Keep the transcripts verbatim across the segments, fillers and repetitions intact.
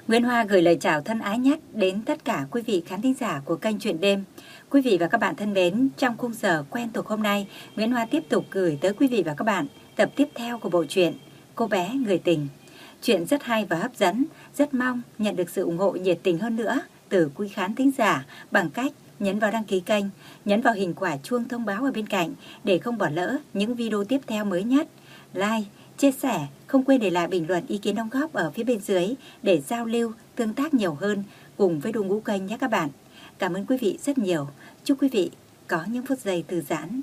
Nguyễn Hoa gửi lời chào thân ái nhất đến tất cả quý vị khán thính giả của kênh Chuyện Đêm. Quý vị và các bạn thân mến, trong khung giờ quen thuộc hôm nay, Nguyễn Hoa tiếp tục gửi tới quý vị và các bạn tập tiếp theo của bộ truyện Cô bé người tình. Chuyện rất hay và hấp dẫn, rất mong nhận được sự ủng hộ nhiệt tình hơn nữa từ quý khán thính giả bằng cách nhấn vào đăng ký kênh, nhấn vào hình quả chuông thông báo ở bên cạnh để không bỏ lỡ những video tiếp theo mới nhất. Like, chia sẻ, không quên để lại bình luận ý kiến đóng góp ở phía bên dưới để giao lưu, tương tác nhiều hơn cùng với đội ngũ kênh nhé các bạn. Cảm ơn quý vị rất nhiều. Chúc quý vị có những phút giây thư giãn.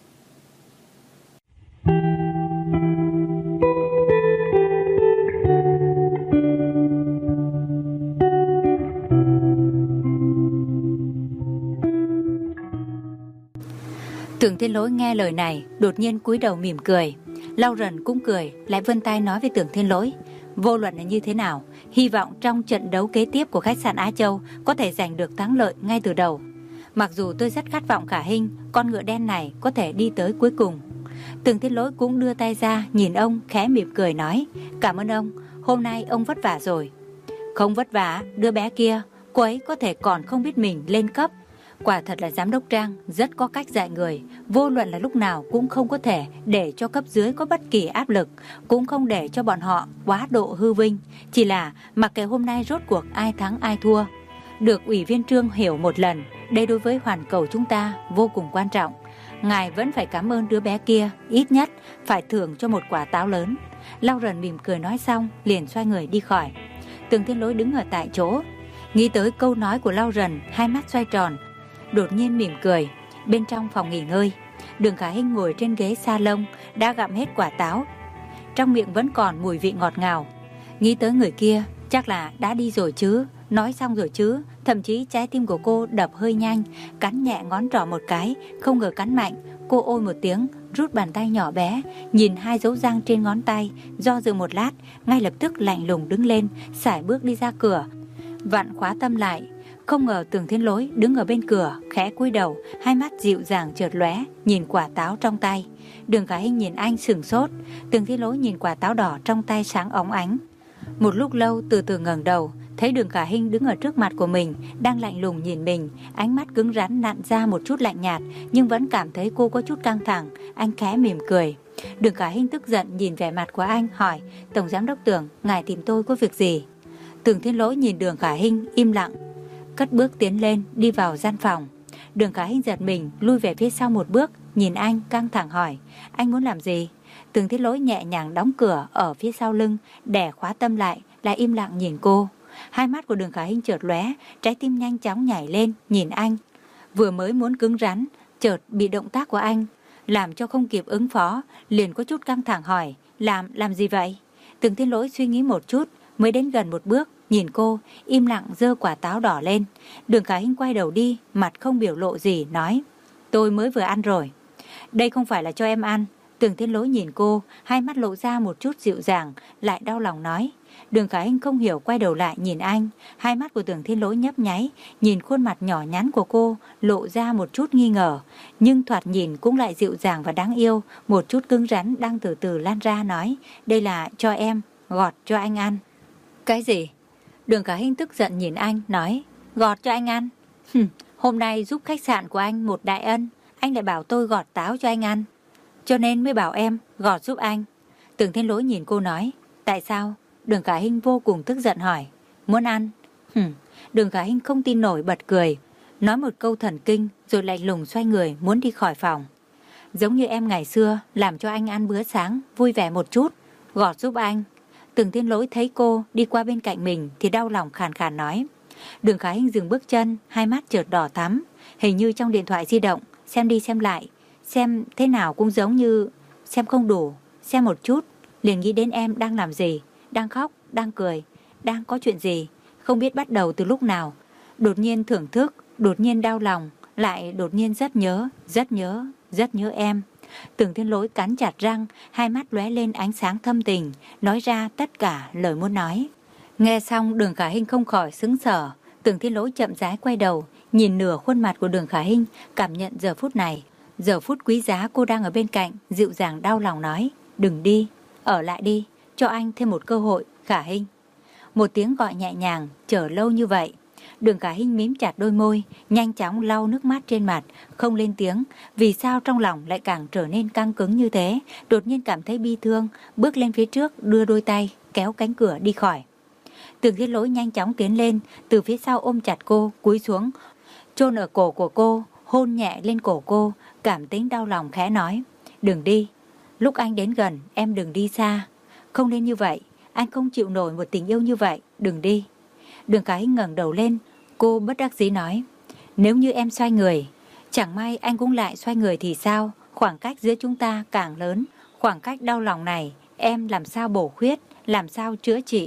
Tưởng Thiên Lỗi nghe lời này, đột nhiên cúi đầu mỉm cười. Lau Rần cũng cười, lại vươn tay nói với Tưởng Thiên Lỗi: vô luận là như thế nào, hy vọng trong trận đấu kế tiếp của khách sạn Á Châu có thể giành được thắng lợi ngay từ đầu. Mặc dù tôi rất khát vọng Khả Hinh, con ngựa đen này có thể đi tới cuối cùng. Tưởng Thiên Lỗi cũng đưa tay ra, nhìn ông khẽ mỉm cười nói: cảm ơn ông, hôm nay ông vất vả rồi. Không vất vả, đứa bé kia, cô ấy có thể còn không biết mình lên cấp. Quả thật là giám đốc Trang rất có cách dạy người, vô luận là lúc nào cũng không có thể để cho cấp dưới có bất kỳ áp lực, cũng không để cho bọn họ quá độ hư vinh. Chỉ là mặc kệ hôm nay rốt cuộc ai thắng ai thua, được ủy viên Trương hiểu một lần, đây đối với hoàn cầu chúng ta vô cùng quan trọng. Ngài vẫn phải cảm ơn đứa bé kia, ít nhất phải thưởng cho một quả táo lớn. Lau Rần mỉm cười nói xong, liền xoay người đi khỏi. Tưởng Thiên Lỗi đứng ở tại chỗ, nghĩ tới câu nói của Lau Rần, hai mắt xoay tròn, đột nhiên mỉm cười. Bên trong phòng nghỉ ngơi, Đường Khả Hinh ngồi trên ghế salon, đã gặm hết quả táo, trong miệng vẫn còn mùi vị ngọt ngào. Nghĩ tới người kia, chắc là đã đi rồi chứ, nói xong rồi chứ. Thậm chí trái tim của cô đập hơi nhanh, cắn nhẹ ngón trỏ một cái, không ngờ cắn mạnh. Cô ôi một tiếng, rút bàn tay nhỏ bé, nhìn hai dấu răng trên ngón tay, do dự một lát, ngay lập tức lạnh lùng đứng lên, sải bước đi ra cửa, vặn khóa tâm lại. Không ngờ Tưởng Thiên Lỗi đứng ở bên cửa, khẽ cúi đầu, hai mắt dịu dàng chợt lóe, nhìn quả táo trong tay. Đường Khả Hinh nhìn anh sửng sốt. Tưởng Thiên Lỗi nhìn quả táo đỏ trong tay sáng óng ánh. Một lúc lâu từ từ ngẩng đầu, thấy Đường Khả Hinh đứng ở trước mặt của mình, đang lạnh lùng nhìn mình, ánh mắt cứng rắn nặn ra một chút lạnh nhạt, nhưng vẫn cảm thấy cô có chút căng thẳng. Anh khẽ mỉm cười. Đường Khả Hinh tức giận nhìn vẻ mặt của anh, hỏi: tổng giám đốc Tưởng, ngài tìm tôi có việc gì? Tưởng Thiên Lỗi nhìn Đường Khả Hinh im lặng, cất bước tiến lên, đi vào gian phòng. Đường Khả Hinh giật mình, lui về phía sau một bước, nhìn anh căng thẳng hỏi: anh muốn làm gì? Tưởng Thiên Lỗi nhẹ nhàng đóng cửa ở phía sau lưng, đè khóa tâm lại, lại im lặng nhìn cô. Hai mắt của Đường Khả Hinh chợt lóe, trái tim nhanh chóng nhảy lên, nhìn anh. Vừa mới muốn cứng rắn, chợt bị động tác của anh làm cho không kịp ứng phó, liền có chút căng thẳng hỏi: làm làm gì vậy? Tưởng Thiên Lỗi suy nghĩ một chút, mới đến gần một bước, nhìn cô, im lặng giơ quả táo đỏ lên. Đường Khả Hinh quay đầu đi, mặt không biểu lộ gì, nói: tôi mới vừa ăn rồi. Đây không phải là cho em ăn. Tưởng Thiên Lỗi nhìn cô, hai mắt lộ ra một chút dịu dàng, lại đau lòng nói. Đường Khả Hinh không hiểu, quay đầu lại nhìn anh. Hai mắt của Tưởng Thiên Lỗi nhấp nháy, nhìn khuôn mặt nhỏ nhắn của cô, lộ ra một chút nghi ngờ, nhưng thoạt nhìn cũng lại dịu dàng và đáng yêu. Một chút cứng rắn đang từ từ lan ra, nói: đây là cho em, gọt cho anh ăn. Cái gì? Đường Khả Hinh tức giận nhìn anh, nói: gọt cho anh ăn? Hừm, hôm nay giúp khách sạn của anh một đại ân, anh lại bảo tôi gọt táo cho anh ăn, cho nên mới bảo em gọt giúp anh. Tưởng Thiên Lỗi nhìn cô nói: tại sao? Đường Khả Hinh vô cùng tức giận hỏi: muốn ăn? Hừm. Đường Khả Hinh không tin nổi, bật cười, nói một câu thần kinh, rồi lạnh lùng xoay người muốn đi khỏi phòng. Giống như em ngày xưa làm cho anh ăn bữa sáng, vui vẻ một chút, gọt giúp anh. Tưởng Thiên Lỗi thấy cô đi qua bên cạnh mình thì đau lòng, khàn khàn nói. Đường Khả Hinh dừng bước chân, hai mắt chợt đỏ thắm, hình như trong điện thoại di động xem đi xem lại, xem thế nào cũng giống như xem không đủ, xem một chút liền nghĩ đến em đang làm gì, đang khóc, đang cười, đang có chuyện gì, không biết bắt đầu từ lúc nào. Đột nhiên thưởng thức, đột nhiên đau lòng, lại đột nhiên rất nhớ, rất nhớ, rất nhớ em. Tưởng Thiên Lỗi cắn chặt răng, hai mắt lóe lên ánh sáng thâm tình, nói ra tất cả lời muốn nói. Nghe xong Đường Khả Hinh không khỏi sững sờ. Tưởng Thiên Lỗi chậm rãi quay đầu, nhìn nửa khuôn mặt của Đường Khả Hinh, cảm nhận giờ phút này, giờ phút quý giá cô đang ở bên cạnh, dịu dàng đau lòng nói: đừng đi, ở lại đi, cho anh thêm một cơ hội, Khả Hinh. Một tiếng gọi nhẹ nhàng, chờ lâu như vậy. Đường Khả Hinh mím chặt đôi môi, nhanh chóng lau nước mắt trên mặt, không lên tiếng. Vì sao trong lòng lại càng trở nên căng cứng như thế? Đột nhiên cảm thấy bi thương, bước lên phía trước, đưa đôi tay, kéo cánh cửa đi khỏi. Tưởng Thiên Lỗi nhanh chóng tiến lên, từ phía sau ôm chặt cô, cúi xuống, chôn ở cổ của cô, hôn nhẹ lên cổ cô, cảm tính đau lòng khẽ nói: đừng đi, lúc anh đến gần, em đừng đi xa. Không nên như vậy, anh không chịu nổi một tình yêu như vậy, đừng đi. Đường Khả Hinh ngẩng đầu lên, cô bất đắc dĩ nói: nếu như em xoay người, chẳng may anh cũng lại xoay người thì sao? Khoảng cách giữa chúng ta càng lớn, khoảng cách đau lòng này em làm sao bổ khuyết, làm sao chữa trị?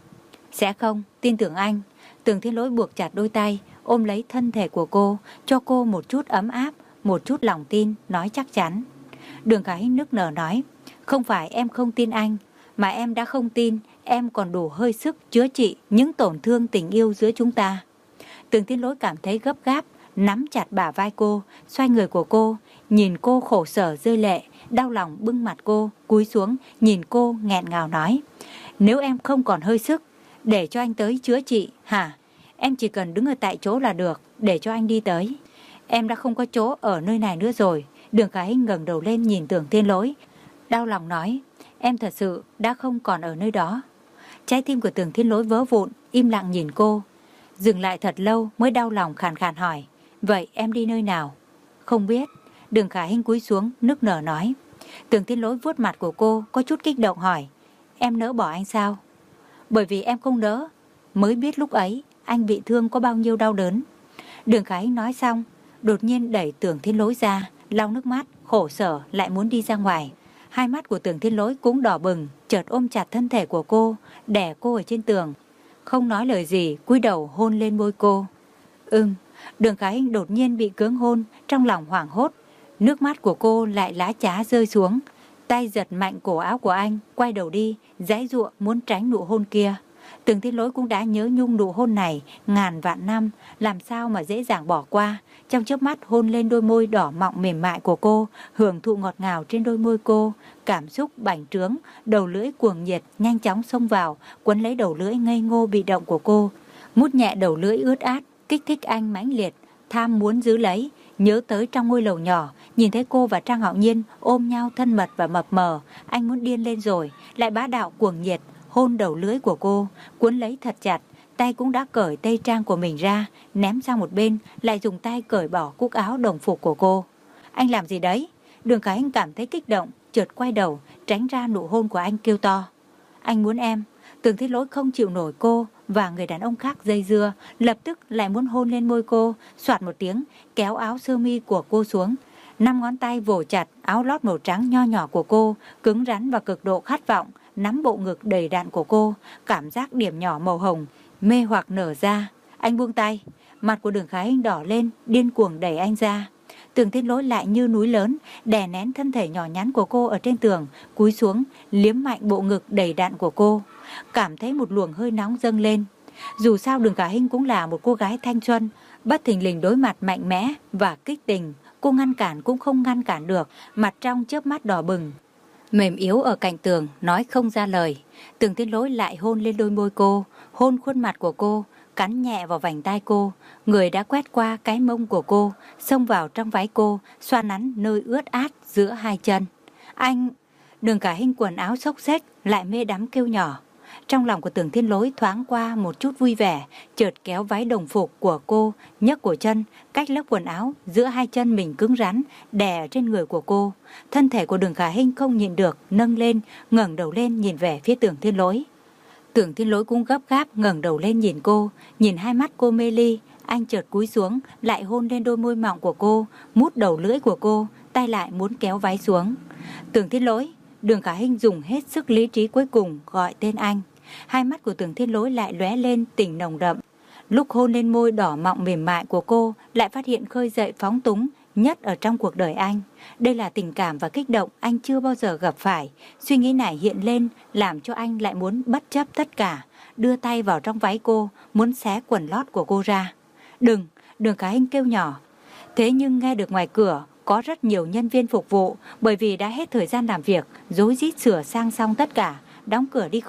Sẽ không, tin tưởng anh. Tưởng Thiên Lỗi buộc chặt đôi tay, ôm lấy thân thể của cô, cho cô một chút ấm áp, một chút lòng tin, nói chắc chắn. Đường Khả Hinh nức nở nói: không phải em không tin anh, mà em đã không tin em còn đủ hơi sức chữa trị những tổn thương tình yêu giữa chúng ta. Tưởng Thiên Lỗi cảm thấy gấp gáp, nắm chặt bả vai cô, xoay người của cô, nhìn cô khổ sở rơi lệ, đau lòng bưng mặt cô, cúi xuống nhìn cô nghẹn ngào nói: nếu em không còn hơi sức, để cho anh tới chữa trị hả? Em chỉ cần đứng ở tại chỗ là được, để cho anh đi tới. Em đã không có chỗ ở nơi này nữa rồi. Đường Khả Hinh ngẩng đầu lên nhìn Tưởng Thiên Lỗi, đau lòng nói: em thật sự đã không còn ở nơi đó. Trái tim của Tưởng Thiên Lỗi vỡ vụn, im lặng nhìn cô, dừng lại thật lâu mới đau lòng khàn khàn hỏi: vậy em đi nơi nào? Không biết. Đường Khả Hinh cúi xuống nức nở nói. Tưởng Thiên Lỗi vuốt mặt của cô, có chút kích động hỏi: em nỡ bỏ anh sao? Bởi vì em không nỡ, mới biết lúc ấy anh bị thương có bao nhiêu đau đớn. Đường Khả Hinh nói xong, đột nhiên đẩy Tưởng Thiên Lỗi ra, lau nước mắt, khổ sở lại muốn đi ra ngoài. Hai mắt của Tưởng Thiên Lỗi cũng đỏ bừng, chợt ôm chặt thân thể của cô, đè cô ở trên tường, không nói lời gì, cúi đầu hôn lên môi cô. Ừm. Đường Khả Hinh đột nhiên bị cưỡng hôn, trong lòng hoảng hốt, nước mắt của cô lại lá chá rơi xuống. Tay giật mạnh cổ áo của anh, quay đầu đi, giãy giụa muốn tránh nụ hôn kia. Tưởng Thiên Lỗi cũng đã nhớ nhung nụ hôn này ngàn vạn năm, làm sao mà dễ dàng bỏ qua. Trong chớp mắt hôn lên đôi môi đỏ mọng mềm mại của cô, hưởng thụ ngọt ngào trên đôi môi cô, cảm xúc bành trướng, đầu lưỡi cuồng nhiệt nhanh chóng xông vào, quấn lấy đầu lưỡi ngây ngô bị động của cô, mút nhẹ đầu lưỡi ướt át, kích thích anh mãnh liệt, tham muốn giữ lấy. Nhớ tới trong ngôi lầu nhỏ, nhìn thấy cô và Trang Hạo Nhiên ôm nhau thân mật và mập mờ, anh muốn điên lên rồi, lại bá đạo cuồng nhiệt hôn đầu lưỡi của cô, cuốn lấy thật chặt, tay cũng đã cởi tây trang của mình ra, ném sang một bên, lại dùng tay cởi bỏ cúc áo đồng phục của cô. Anh làm gì đấy? Đường Khả Hinh cảm thấy kích động, chợt quay đầu, tránh ra nụ hôn của anh, kêu to: anh muốn em. Tưởng Thiên Lỗi không chịu nổi cô và người đàn ông khác dây dưa, lập tức lại muốn hôn lên môi cô, soạt một tiếng, kéo áo sơ mi của cô xuống. Năm ngón tay vồ chặt áo lót màu trắng nho nhỏ của cô, cứng rắn và cực độ khát vọng, nắm bộ ngực đầy đặn của cô, cảm giác điểm nhỏ màu hồng, mê hoặc nở ra. Anh buông tay, mặt của Đường Khả Hinh đỏ lên, điên cuồng đẩy anh ra. Tưởng Thiên Lỗi lại như núi lớn, đè nén thân thể nhỏ nhắn của cô ở trên tường, cúi xuống, liếm mạnh bộ ngực đầy đặn của cô. Cảm thấy một luồng hơi nóng dâng lên. Dù sao Đường Khả Hinh cũng là một cô gái thanh xuân, bất thình lình đối mặt mạnh mẽ và kích tình, cô ngăn cản cũng không ngăn cản được, mặt trong chớp mắt đỏ bừng, mềm yếu ở cạnh tường, nói không ra lời. Tưởng Thiên Lỗi lại hôn lên đôi môi cô, hôn khuôn mặt của cô, cắn nhẹ vào vành tai cô, người đã quét qua cái mông của cô, xông vào trong váy cô, xoa nắn nơi ướt át giữa hai chân. Anh... Đường Khả Hinh quần áo xốc xếch, lại mê đắm kêu nhỏ. Trong lòng của Tưởng Thiên Lỗi thoáng qua một chút vui vẻ, chợt kéo váy đồng phục của cô, nhấc cổ chân, cách lớp quần áo giữa hai chân mình cứng rắn, đè trên người của cô. Thân thể của Đường Khả Hinh không nhịn được, nâng lên, ngẩng đầu lên nhìn về phía Tưởng Thiên Lỗi. Tưởng Thiên Lỗi cũng gấp gáp ngẩng đầu lên nhìn cô, nhìn hai mắt cô mê ly, anh chợt cúi xuống, lại hôn lên đôi môi mọng của cô, mút đầu lưỡi của cô, tay lại muốn kéo váy xuống. Tưởng Thiên Lỗi. Đường Khả Hinh dùng hết sức lý trí cuối cùng gọi tên anh. Hai mắt của Tưởng Thiên Lỗi lại lóe lên tình nồng đậm. Lúc hôn lên môi đỏ mọng mềm mại của cô, lại phát hiện khơi dậy phóng túng nhất ở trong cuộc đời anh. Đây là tình cảm và kích động anh chưa bao giờ gặp phải. Suy nghĩ này hiện lên, làm cho anh lại muốn bất chấp tất cả, đưa tay vào trong váy cô, muốn xé quần lót của cô ra. Đừng! Đường Khả Hinh kêu nhỏ. Thế nhưng nghe được ngoài cửa có rất nhiều nhân viên phục vụ, bởi vì đã hết thời gian làm việc, rối rít sửa sang xong tất cả, đóng cửa đi khỏi,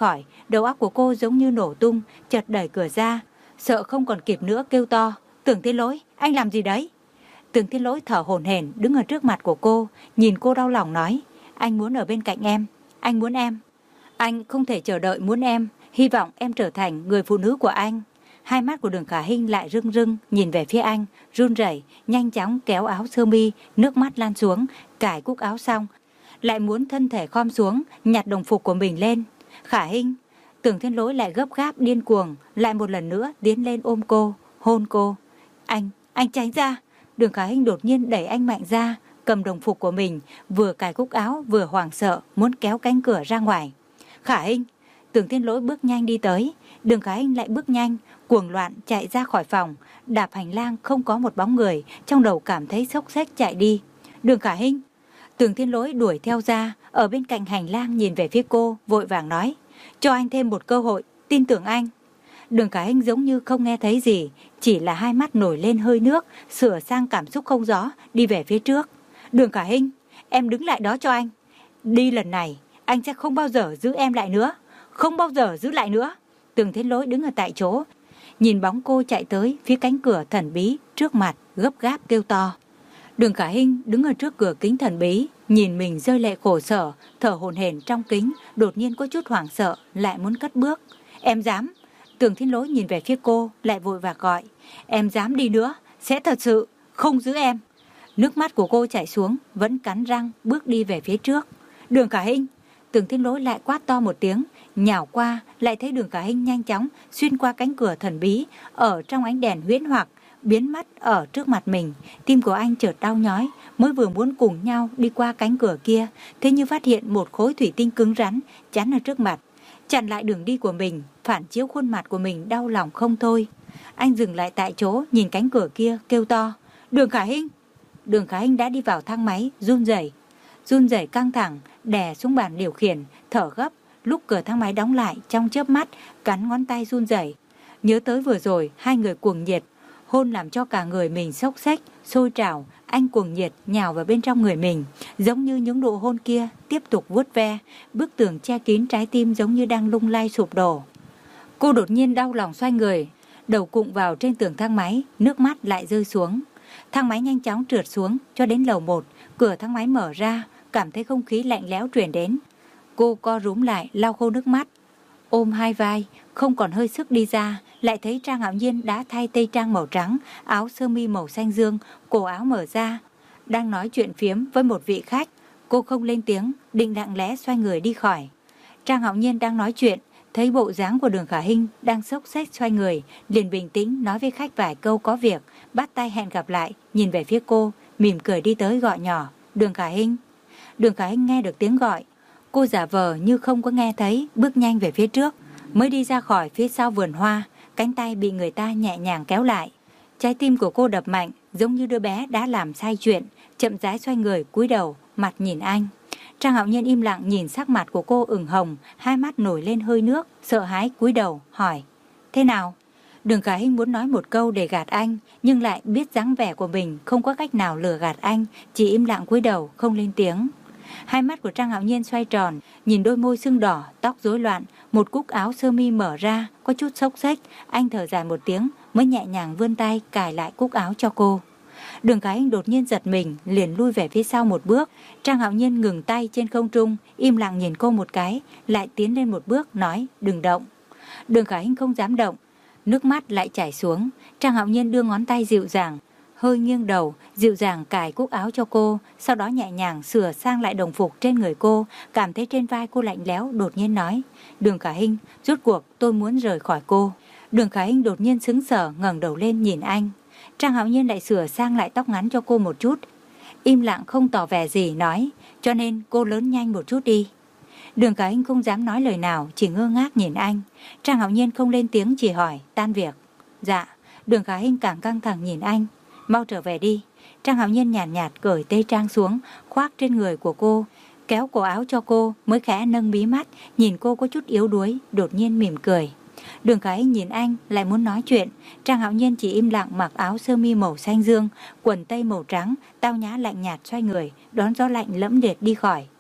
Đầu óc của cô giống như nổ tung, chợt đẩy cửa ra, sợ không còn kịp nữa kêu to, Tưởng Thiên Lỗi, anh làm gì đấy? Tưởng Thiên Lỗi thở hổn hển đứng ở trước mặt của cô, nhìn cô đau lòng nói, anh muốn ở bên cạnh em, anh muốn em. Anh không thể chờ đợi muốn em, hy vọng em trở thành người phụ nữ của anh. Hai mắt của Đường Khả Hinh lại rưng rưng nhìn về phía anh, run rẩy, nhanh chóng kéo áo sơ mi, nước mắt lan xuống, cài cúc áo xong, lại muốn thân thể khom xuống, nhặt đồng phục của mình lên. Khả Hinh, Tưởng Thiên Lỗi lại gấp gáp điên cuồng, lại một lần nữa tiến lên ôm cô, hôn cô. Anh, anh tránh ra. Đường Khả Hinh đột nhiên đẩy anh mạnh ra, cầm đồng phục của mình, vừa cài cúc áo vừa hoảng sợ muốn kéo cánh cửa ra ngoài. Khả Hinh, Tưởng Thiên Lỗi bước nhanh đi tới, Đường Khả Hinh lại bước nhanh, cuồng loạn chạy ra khỏi phòng, đạp hành lang không có một bóng người, trong đầu cảm thấy xốc xếch chạy đi. Đường Khả Hinh, Tưởng Thiên Lỗi đuổi theo ra, ở bên cạnh hành lang nhìn về phía cô, vội vàng nói, cho anh thêm một cơ hội, tin tưởng anh. Đường Khả Hinh giống như không nghe thấy gì, chỉ là hai mắt nổi lên hơi nước, sửa sang cảm xúc không rõ, đi về phía trước. Đường Khả Hinh, em đứng lại đó cho anh. Đi lần này, anh sẽ không bao giờ giữ em lại nữa, không bao giờ giữ lại nữa. Tưởng Thiên Lỗi đứng ở tại chỗ, nhìn bóng cô chạy tới phía cánh cửa thần bí trước mặt, gấp gáp kêu to. Đường Khả Hinh đứng ở trước cửa kính thần bí, nhìn mình rơi lệ khổ sở, thở hổn hển trong kính, đột nhiên có chút hoảng sợ, lại muốn cất bước. Em dám? Tưởng Thiên Lỗi nhìn về phía cô, lại vội vàng gọi. Em dám đi nữa, sẽ thật sự không giữ em. Nước mắt của cô chảy xuống, vẫn cắn răng bước đi về phía trước. Đường Khả Hinh, Tưởng Thiên Lỗi lại quát to một tiếng, nhào qua, lại thấy Đường Khả Hinh nhanh chóng xuyên qua cánh cửa thần bí, ở trong ánh đèn huyễn hoặc, biến mất ở trước mặt mình. Tim của anh chợt đau nhói, mới vừa muốn cùng nhau đi qua cánh cửa kia, thế nhưng phát hiện một khối thủy tinh cứng rắn chắn ở trước mặt, chặn lại đường đi của mình, phản chiếu khuôn mặt của mình đau lòng không thôi. Anh dừng lại tại chỗ, nhìn cánh cửa kia, kêu to, Đường Khả Hinh. Đường Khả Hinh đã đi vào thang máy, run rẩy, run rẩy căng thẳng, đè xuống bàn điều khiển, thở gấp. Lúc cửa thang máy đóng lại, trong chớp mắt, cắn ngón tay run rẩy. Nhớ tới vừa rồi, hai người cuồng nhiệt, hôn làm cho cả người mình xốc xếch, sôi trào. Anh cuồng nhiệt nhào vào bên trong người mình, giống như những nụ hôn kia tiếp tục vuốt ve, bức tường che kín trái tim giống như đang lung lay sụp đổ. Cô đột nhiên đau lòng xoay người, đầu cụng vào trên tường thang máy, nước mắt lại rơi xuống. Thang máy nhanh chóng trượt xuống cho đến lầu một, cửa thang máy mở ra, cảm thấy không khí lạnh lẽo truyền đến. Cô co rúm lại, lau khô nước mắt, ôm hai vai, không còn hơi sức đi ra, lại thấy Trang Hạo Nhiên đã thay tây trang màu trắng, áo sơ mi màu xanh dương, cổ áo mở ra, đang nói chuyện phiếm với một vị khách. Cô không lên tiếng, định lặng lẽ xoay người đi khỏi. Trang Hạo Nhiên đang nói chuyện, thấy bộ dáng của Đường Khả Hinh đang xốc xếch xoay người, liền bình tĩnh nói với khách vài câu có việc, bắt tay hẹn gặp lại, nhìn về phía cô, mỉm cười đi tới gọi nhỏ, Đường Khả Hinh. Đường Khả Hinh nghe được tiếng gọi, cô giả vờ như không có nghe thấy, bước nhanh về phía trước, mới đi ra khỏi phía sau vườn hoa, cánh tay bị người ta nhẹ nhàng kéo lại. Trái tim của cô đập mạnh, giống như đứa bé đã làm sai chuyện, chậm rãi xoay người, cúi đầu, mặt nhìn anh. Trang Hạo Nhiên im lặng nhìn sắc mặt của cô ửng hồng, hai mắt nổi lên hơi nước, sợ hãi cúi đầu, hỏi, thế nào? Đường Khả Hinh muốn nói một câu để gạt anh, nhưng lại biết dáng vẻ của mình không có cách nào lừa gạt anh, chỉ im lặng cúi đầu, không lên tiếng. Hai mắt của Trang Hạo Nhiên xoay tròn, nhìn đôi môi sưng đỏ, tóc rối loạn, một cúc áo sơ mi mở ra, có chút xốc xếch. Anh thở dài một tiếng, mới nhẹ nhàng vươn tay cài lại cúc áo cho cô. Đường Khả Hinh đột nhiên giật mình, liền lui về phía sau một bước. Trang Hạo Nhiên ngừng tay trên không trung, im lặng nhìn cô một cái, lại tiến lên một bước, nói, đừng động. Đường Khả Hinh không dám động, nước mắt lại chảy xuống. Trang Hạo Nhiên đưa ngón tay dịu dàng, hơi nghiêng đầu, dịu dàng cài cúc áo cho cô, sau đó nhẹ nhàng sửa sang lại đồng phục trên người cô, cảm thấy trên vai cô lạnh lẽo, đột nhiên nói, Đường Khả Hinh, rốt cuộc tôi muốn rời khỏi cô. Đường Khả Hinh đột nhiên sững sờ, ngẩng đầu lên nhìn anh. Trang Hạo Nhiên lại sửa sang lại tóc ngắn cho cô một chút, im lặng không tỏ vẻ gì, nói, cho nên cô lớn nhanh một chút đi. Đường Khả Hinh không dám nói lời nào, chỉ ngơ ngác nhìn anh. Trang Hạo Nhiên không lên tiếng, chỉ hỏi, tan việc? Dạ. Đường Khả Hinh càng căng thẳng nhìn anh, mau trở về đi. Trang Hạo Nhiên nhàn nhạt, nhạt cởi tây trang xuống, khoác trên người của cô, kéo cổ áo cho cô, mới khẽ nâng mí mắt, nhìn cô có chút yếu đuối, đột nhiên mỉm cười. Đường Khả Hinh nhìn anh, lại muốn nói chuyện. Trang Hạo Nhiên chỉ im lặng mặc áo sơ mi màu xanh dương, quần tây màu trắng, tao nhã lạnh nhạt xoay người, đón gió lạnh lẫm liệt đi khỏi.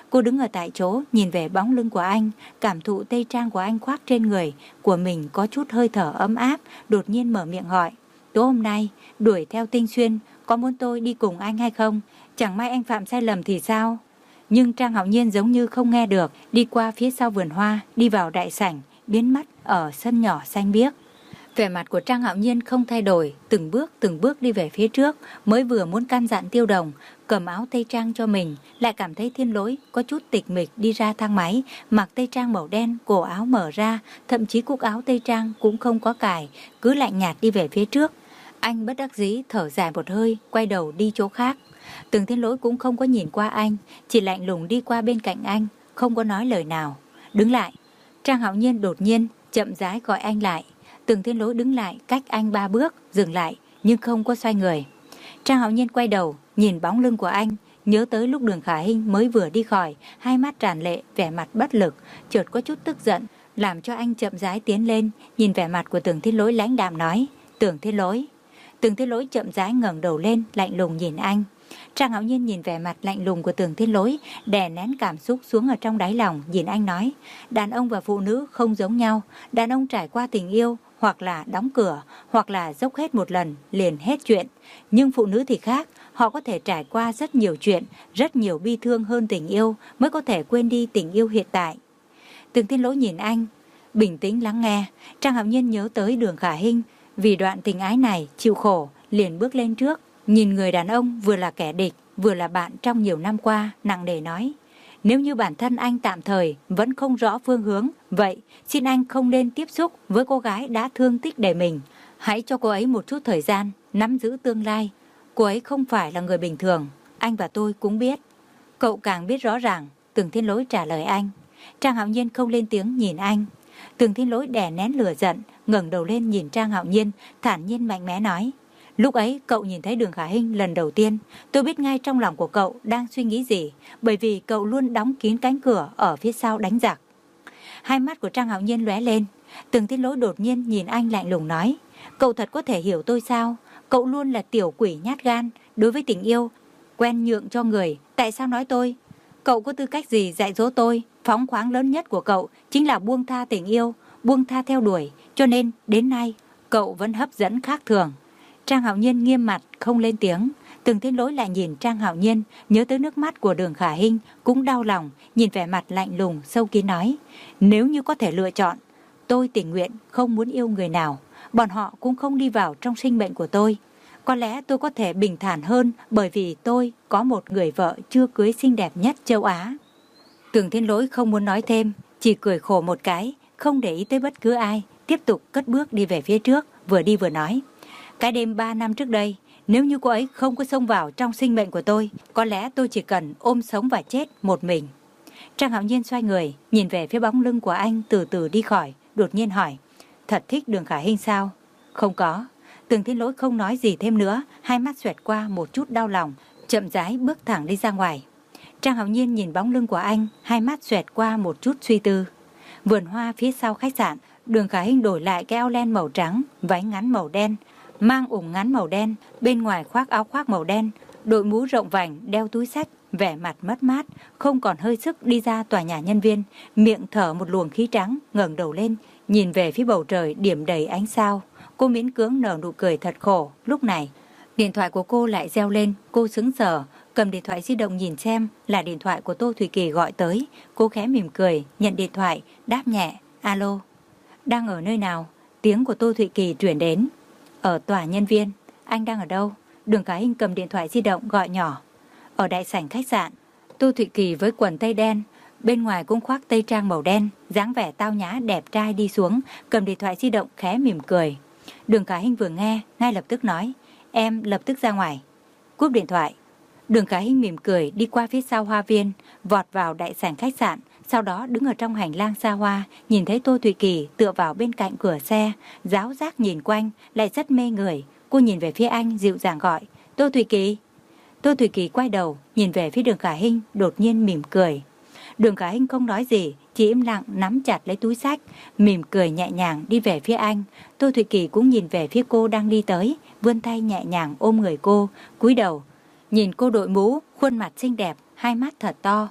Cô đứng ở tại chỗ, nhìn về bóng lưng của anh, cảm thụ tây trang của anh khoác trên người của mình có chút hơi thở ấm áp, đột nhiên mở miệng hỏi. Tối hôm nay, đuổi theo Tinh Xuyên, có muốn tôi đi cùng anh hay không? Chẳng may anh phạm sai lầm thì sao? Nhưng Trang Hạo Nhiên giống như không nghe được, đi qua phía sau vườn hoa, đi vào đại sảnh, biến mất ở sân nhỏ xanh biếc. Vẻ mặt của Trang Hạo Nhiên không thay đổi, từng bước từng bước đi về phía trước, mới vừa muốn căn dặn Tiêu Đồng cầm áo tây trang cho mình, lại cảm thấy Thiên Lỗi có chút tịch mịch đi ra thang máy, mặc tây trang màu đen, cổ áo mở ra, thậm chí cúc áo tây trang cũng không có cài, cứ lạnh nhạt đi về phía trước. Anh bất đắc dĩ thở dài một hơi, quay đầu đi chỗ khác. Tưởng Thiên Lỗi cũng không có nhìn qua anh, chỉ lạnh lùng đi qua bên cạnh anh, không có nói lời nào. Đứng lại. Trang Hạo Nhiên đột nhiên chậm rãi gọi anh lại. Tưởng Thiên Lỗi đứng lại cách anh ba bước, dừng lại nhưng không có xoay người. Trang Hạo Nhiên quay đầu, nhìn bóng lưng của anh, nhớ tới lúc Đường Khả Hinh mới vừa đi khỏi, hai mắt tràn lệ, vẻ mặt bất lực, chợt có chút tức giận, làm cho anh chậm rãi tiến lên, nhìn vẻ mặt của Tưởng Thiên Lỗi lãnh đạm nói, Tưởng Thiên Lỗi. Tưởng Thiên Lỗi chậm rãi ngẩng đầu lên, lạnh lùng nhìn anh. Trang Hạo Nhiên nhìn vẻ mặt lạnh lùng của Tưởng Thiên Lỗi, đè nén cảm xúc xuống ở trong đáy lòng, nhìn anh nói, đàn ông và phụ nữ không giống nhau, đàn ông trải qua tình yêu, hoặc là đóng cửa, hoặc là dốc hết một lần, liền hết chuyện. Nhưng phụ nữ thì khác, họ có thể trải qua rất nhiều chuyện, rất nhiều bi thương hơn tình yêu, mới có thể quên đi tình yêu hiện tại. Tưởng Thiên Lỗi nhìn anh, bình tĩnh lắng nghe. Trang Hạo Nhiên nhớ tới Đường Khả Hinh, vì đoạn tình ái này chịu khổ, liền bước lên trước, nhìn người đàn ông vừa là kẻ địch, vừa là bạn trong nhiều năm qua, nặng nề nói, nếu như bản thân anh tạm thời vẫn không rõ phương hướng, vậy xin anh không nên tiếp xúc với cô gái đã thương tích để mình. Hãy cho cô ấy một chút thời gian, nắm giữ tương lai. Cô ấy không phải là người bình thường, anh và tôi cũng biết. Cậu càng biết rõ ràng, Tưởng Thiên Lỗi trả lời anh. Trang Hạo Nhiên không lên tiếng nhìn anh. Tưởng Thiên Lỗi đè nén lửa giận, ngẩng đầu lên nhìn Trang Hạo Nhiên, thản nhiên mạnh mẽ nói, lúc ấy cậu nhìn thấy Đường Khả Hinh lần đầu tiên, tôi biết ngay trong lòng của cậu đang suy nghĩ gì, bởi vì cậu luôn đóng kín cánh cửa ở phía sau đánh giặc. Hai mắt của Trang Hạo Nhiên lóe lên. Tưởng Thiên Lỗi đột nhiên nhìn anh lạnh lùng nói, cậu thật có thể hiểu tôi sao? Cậu luôn là tiểu quỷ nhát gan, đối với tình yêu quen nhượng cho người, tại sao nói tôi? Cậu có tư cách gì dạy dỗ tôi? Phóng khoáng lớn nhất của cậu chính là buông tha tình yêu, buông tha theo đuổi, cho nên đến nay cậu vẫn hấp dẫn khác thường. Trang Hạo Nhiên nghiêm mặt không lên tiếng. Tưởng Thiên Lỗi lại nhìn Trang Hạo Nhiên, nhớ tới nước mắt của Đường Khả Hinh, cũng đau lòng, nhìn vẻ mặt lạnh lùng sâu kín nói, nếu như có thể lựa chọn, tôi tình nguyện không muốn yêu người nào, bọn họ cũng không đi vào trong sinh mệnh của tôi. Có lẽ tôi có thể bình thản hơn, bởi vì tôi có một người vợ chưa cưới xinh đẹp nhất châu Á. Tưởng Thiên Lỗi không muốn nói thêm, chỉ cười khổ một cái, không để ý tới bất cứ ai, tiếp tục cất bước đi về phía trước, vừa đi vừa nói, cái đêm ba năm trước đây, nếu như cô ấy không có xông vào trong sinh mệnh của tôi, có lẽ tôi chỉ cần ôm sống và chết một mình. Trang Hạo Nhiên xoay người, nhìn về phía bóng lưng của anh từ từ đi khỏi, đột nhiên hỏi, thật thích Đường Khả Hinh sao? Không có. Tưởng Thiên Lỗi không nói gì thêm nữa, hai mắt xoẹt qua một chút đau lòng, chậm rãi bước thẳng đi ra ngoài. Trang Hạo Nhiên nhìn bóng lưng của anh, hai mắt xoẹt qua một chút suy tư. Vườn hoa phía sau khách sạn, Đường Khả Hinh đổi lại cái áo len màu trắng, váy ngắn màu đen, mang ủng ngắn màu đen, bên ngoài khoác áo khoác màu đen, đội mũ rộng vành, đeo túi xách, vẻ mặt mất mát, không còn hơi sức đi ra tòa nhà nhân viên, miệng thở một luồng khí trắng, ngẩng đầu lên, nhìn về phía bầu trời điểm đầy ánh sao. Cô miễn cưỡng nở nụ cười thật khổ. Lúc này, điện thoại của cô lại reo lên, cô sững sờ, cầm điện thoại di động nhìn xem, là điện thoại của Tô Thủy Kỳ gọi tới. Cô khẽ mỉm cười, nhận điện thoại, đáp nhẹ, alo. Đang ở nơi nào? Tiếng của Tô Thủy Kỳ truyền đến. Ở tòa nhân viên. Anh đang ở đâu? Đường Khả Hinh cầm điện thoại di động gọi nhỏ. Ở đại sảnh khách sạn. Tô Thủy Kỳ với quần tây đen, bên ngoài cũng khoác tây trang màu đen, dáng vẻ tao nhã đẹp trai đi xuống, cầm điện thoại di động khẽ mỉm cười. Đường Khả Hinh vừa nghe, ngay lập tức nói, em lập tức ra ngoài. Cúp điện thoại. Đường Khả Hinh mỉm cười đi qua phía sau hoa viên, vọt vào đại sảnh khách sạn, sau đó đứng ở trong hành lang xa hoa, nhìn thấy Tô Thủy Kỳ tựa vào bên cạnh cửa xe, giáo giác nhìn quanh, lại rất mê người. Cô nhìn về phía anh, dịu dàng gọi, Tô Thủy Kỳ. Tô Thủy Kỳ quay đầu, nhìn về phía Đường Khả Hinh, đột nhiên mỉm cười. Đường Khả Hinh không nói gì, chỉ im lặng nắm chặt lấy túi xách, mỉm cười nhẹ nhàng đi về phía anh. Tô Thủy Kỳ cũng nhìn về phía cô đang đi tới, vươn tay nhẹ nhàng ôm người cô, cúi đầu, nhìn cô đội mũ, khuôn mặt xinh đẹp, hai mắt thật to.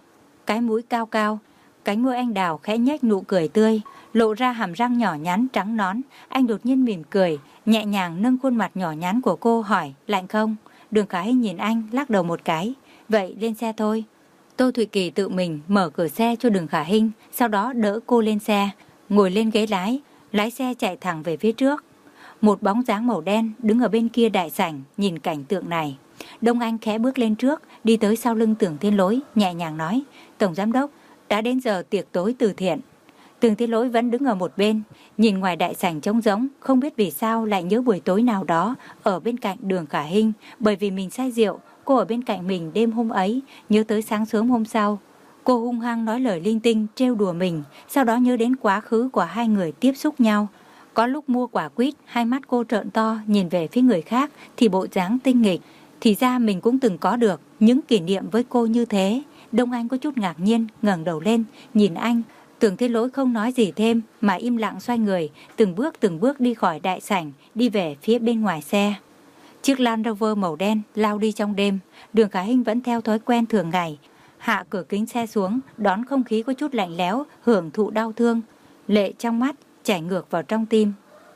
cái mũi cao cao, cánh môi anh đào khẽ nhếch nụ cười tươi, lộ ra hàm răng nhỏ nhắn trắng nõn. Anh đột nhiên mỉm cười, nhẹ nhàng nâng khuôn mặt nhỏ nhắn của cô hỏi, lạnh không? Đường Khả Hinh nhìn anh, lắc đầu một cái. Vậy lên xe thôi. Tô Thụy Kỳ tự mình mở cửa xe cho Đường Khả Hinh, sau đó đỡ cô lên xe, ngồi lên ghế lái, lái xe chạy thẳng về phía trước. Một bóng dáng màu đen đứng ở bên kia đại sảnh nhìn cảnh tượng này. Đông Anh khẽ bước lên trước, đi tới sau lưng Tưởng Thiên Lỗi, nhẹ nhàng nói, Tổng Giám Đốc, đã đến giờ tiệc tối từ thiện. Tưởng Thiên Lỗi vẫn đứng ở một bên, nhìn ngoài đại sảnh trống rỗng, không biết vì sao lại nhớ buổi tối nào đó ở bên cạnh Đường Khả Hinh, bởi vì mình say rượu, cô ở bên cạnh mình đêm hôm ấy, nhớ tới sáng sớm hôm sau. Cô hung hăng nói lời linh tinh, trêu đùa mình, sau đó nhớ đến quá khứ của hai người tiếp xúc nhau. Có lúc mua quả quýt, hai mắt cô trợn to, nhìn về phía người khác thì bộ dáng tinh nghịch. Thì ra mình cũng từng có được những kỷ niệm với cô như thế. Đông Anh có chút ngạc nhiên, ngẩng đầu lên, nhìn anh. Tưởng Thiên Lỗi không nói gì thêm mà im lặng xoay người, từng bước từng bước đi khỏi đại sảnh, đi về phía bên ngoài xe. Chiếc Land Rover màu đen lao đi trong đêm. Đường Khả Hinh vẫn theo thói quen thường ngày, hạ cửa kính xe xuống, đón không khí có chút lạnh lẽo, hưởng thụ đau thương. Lệ trong mắt chảy ngược vào trong tim.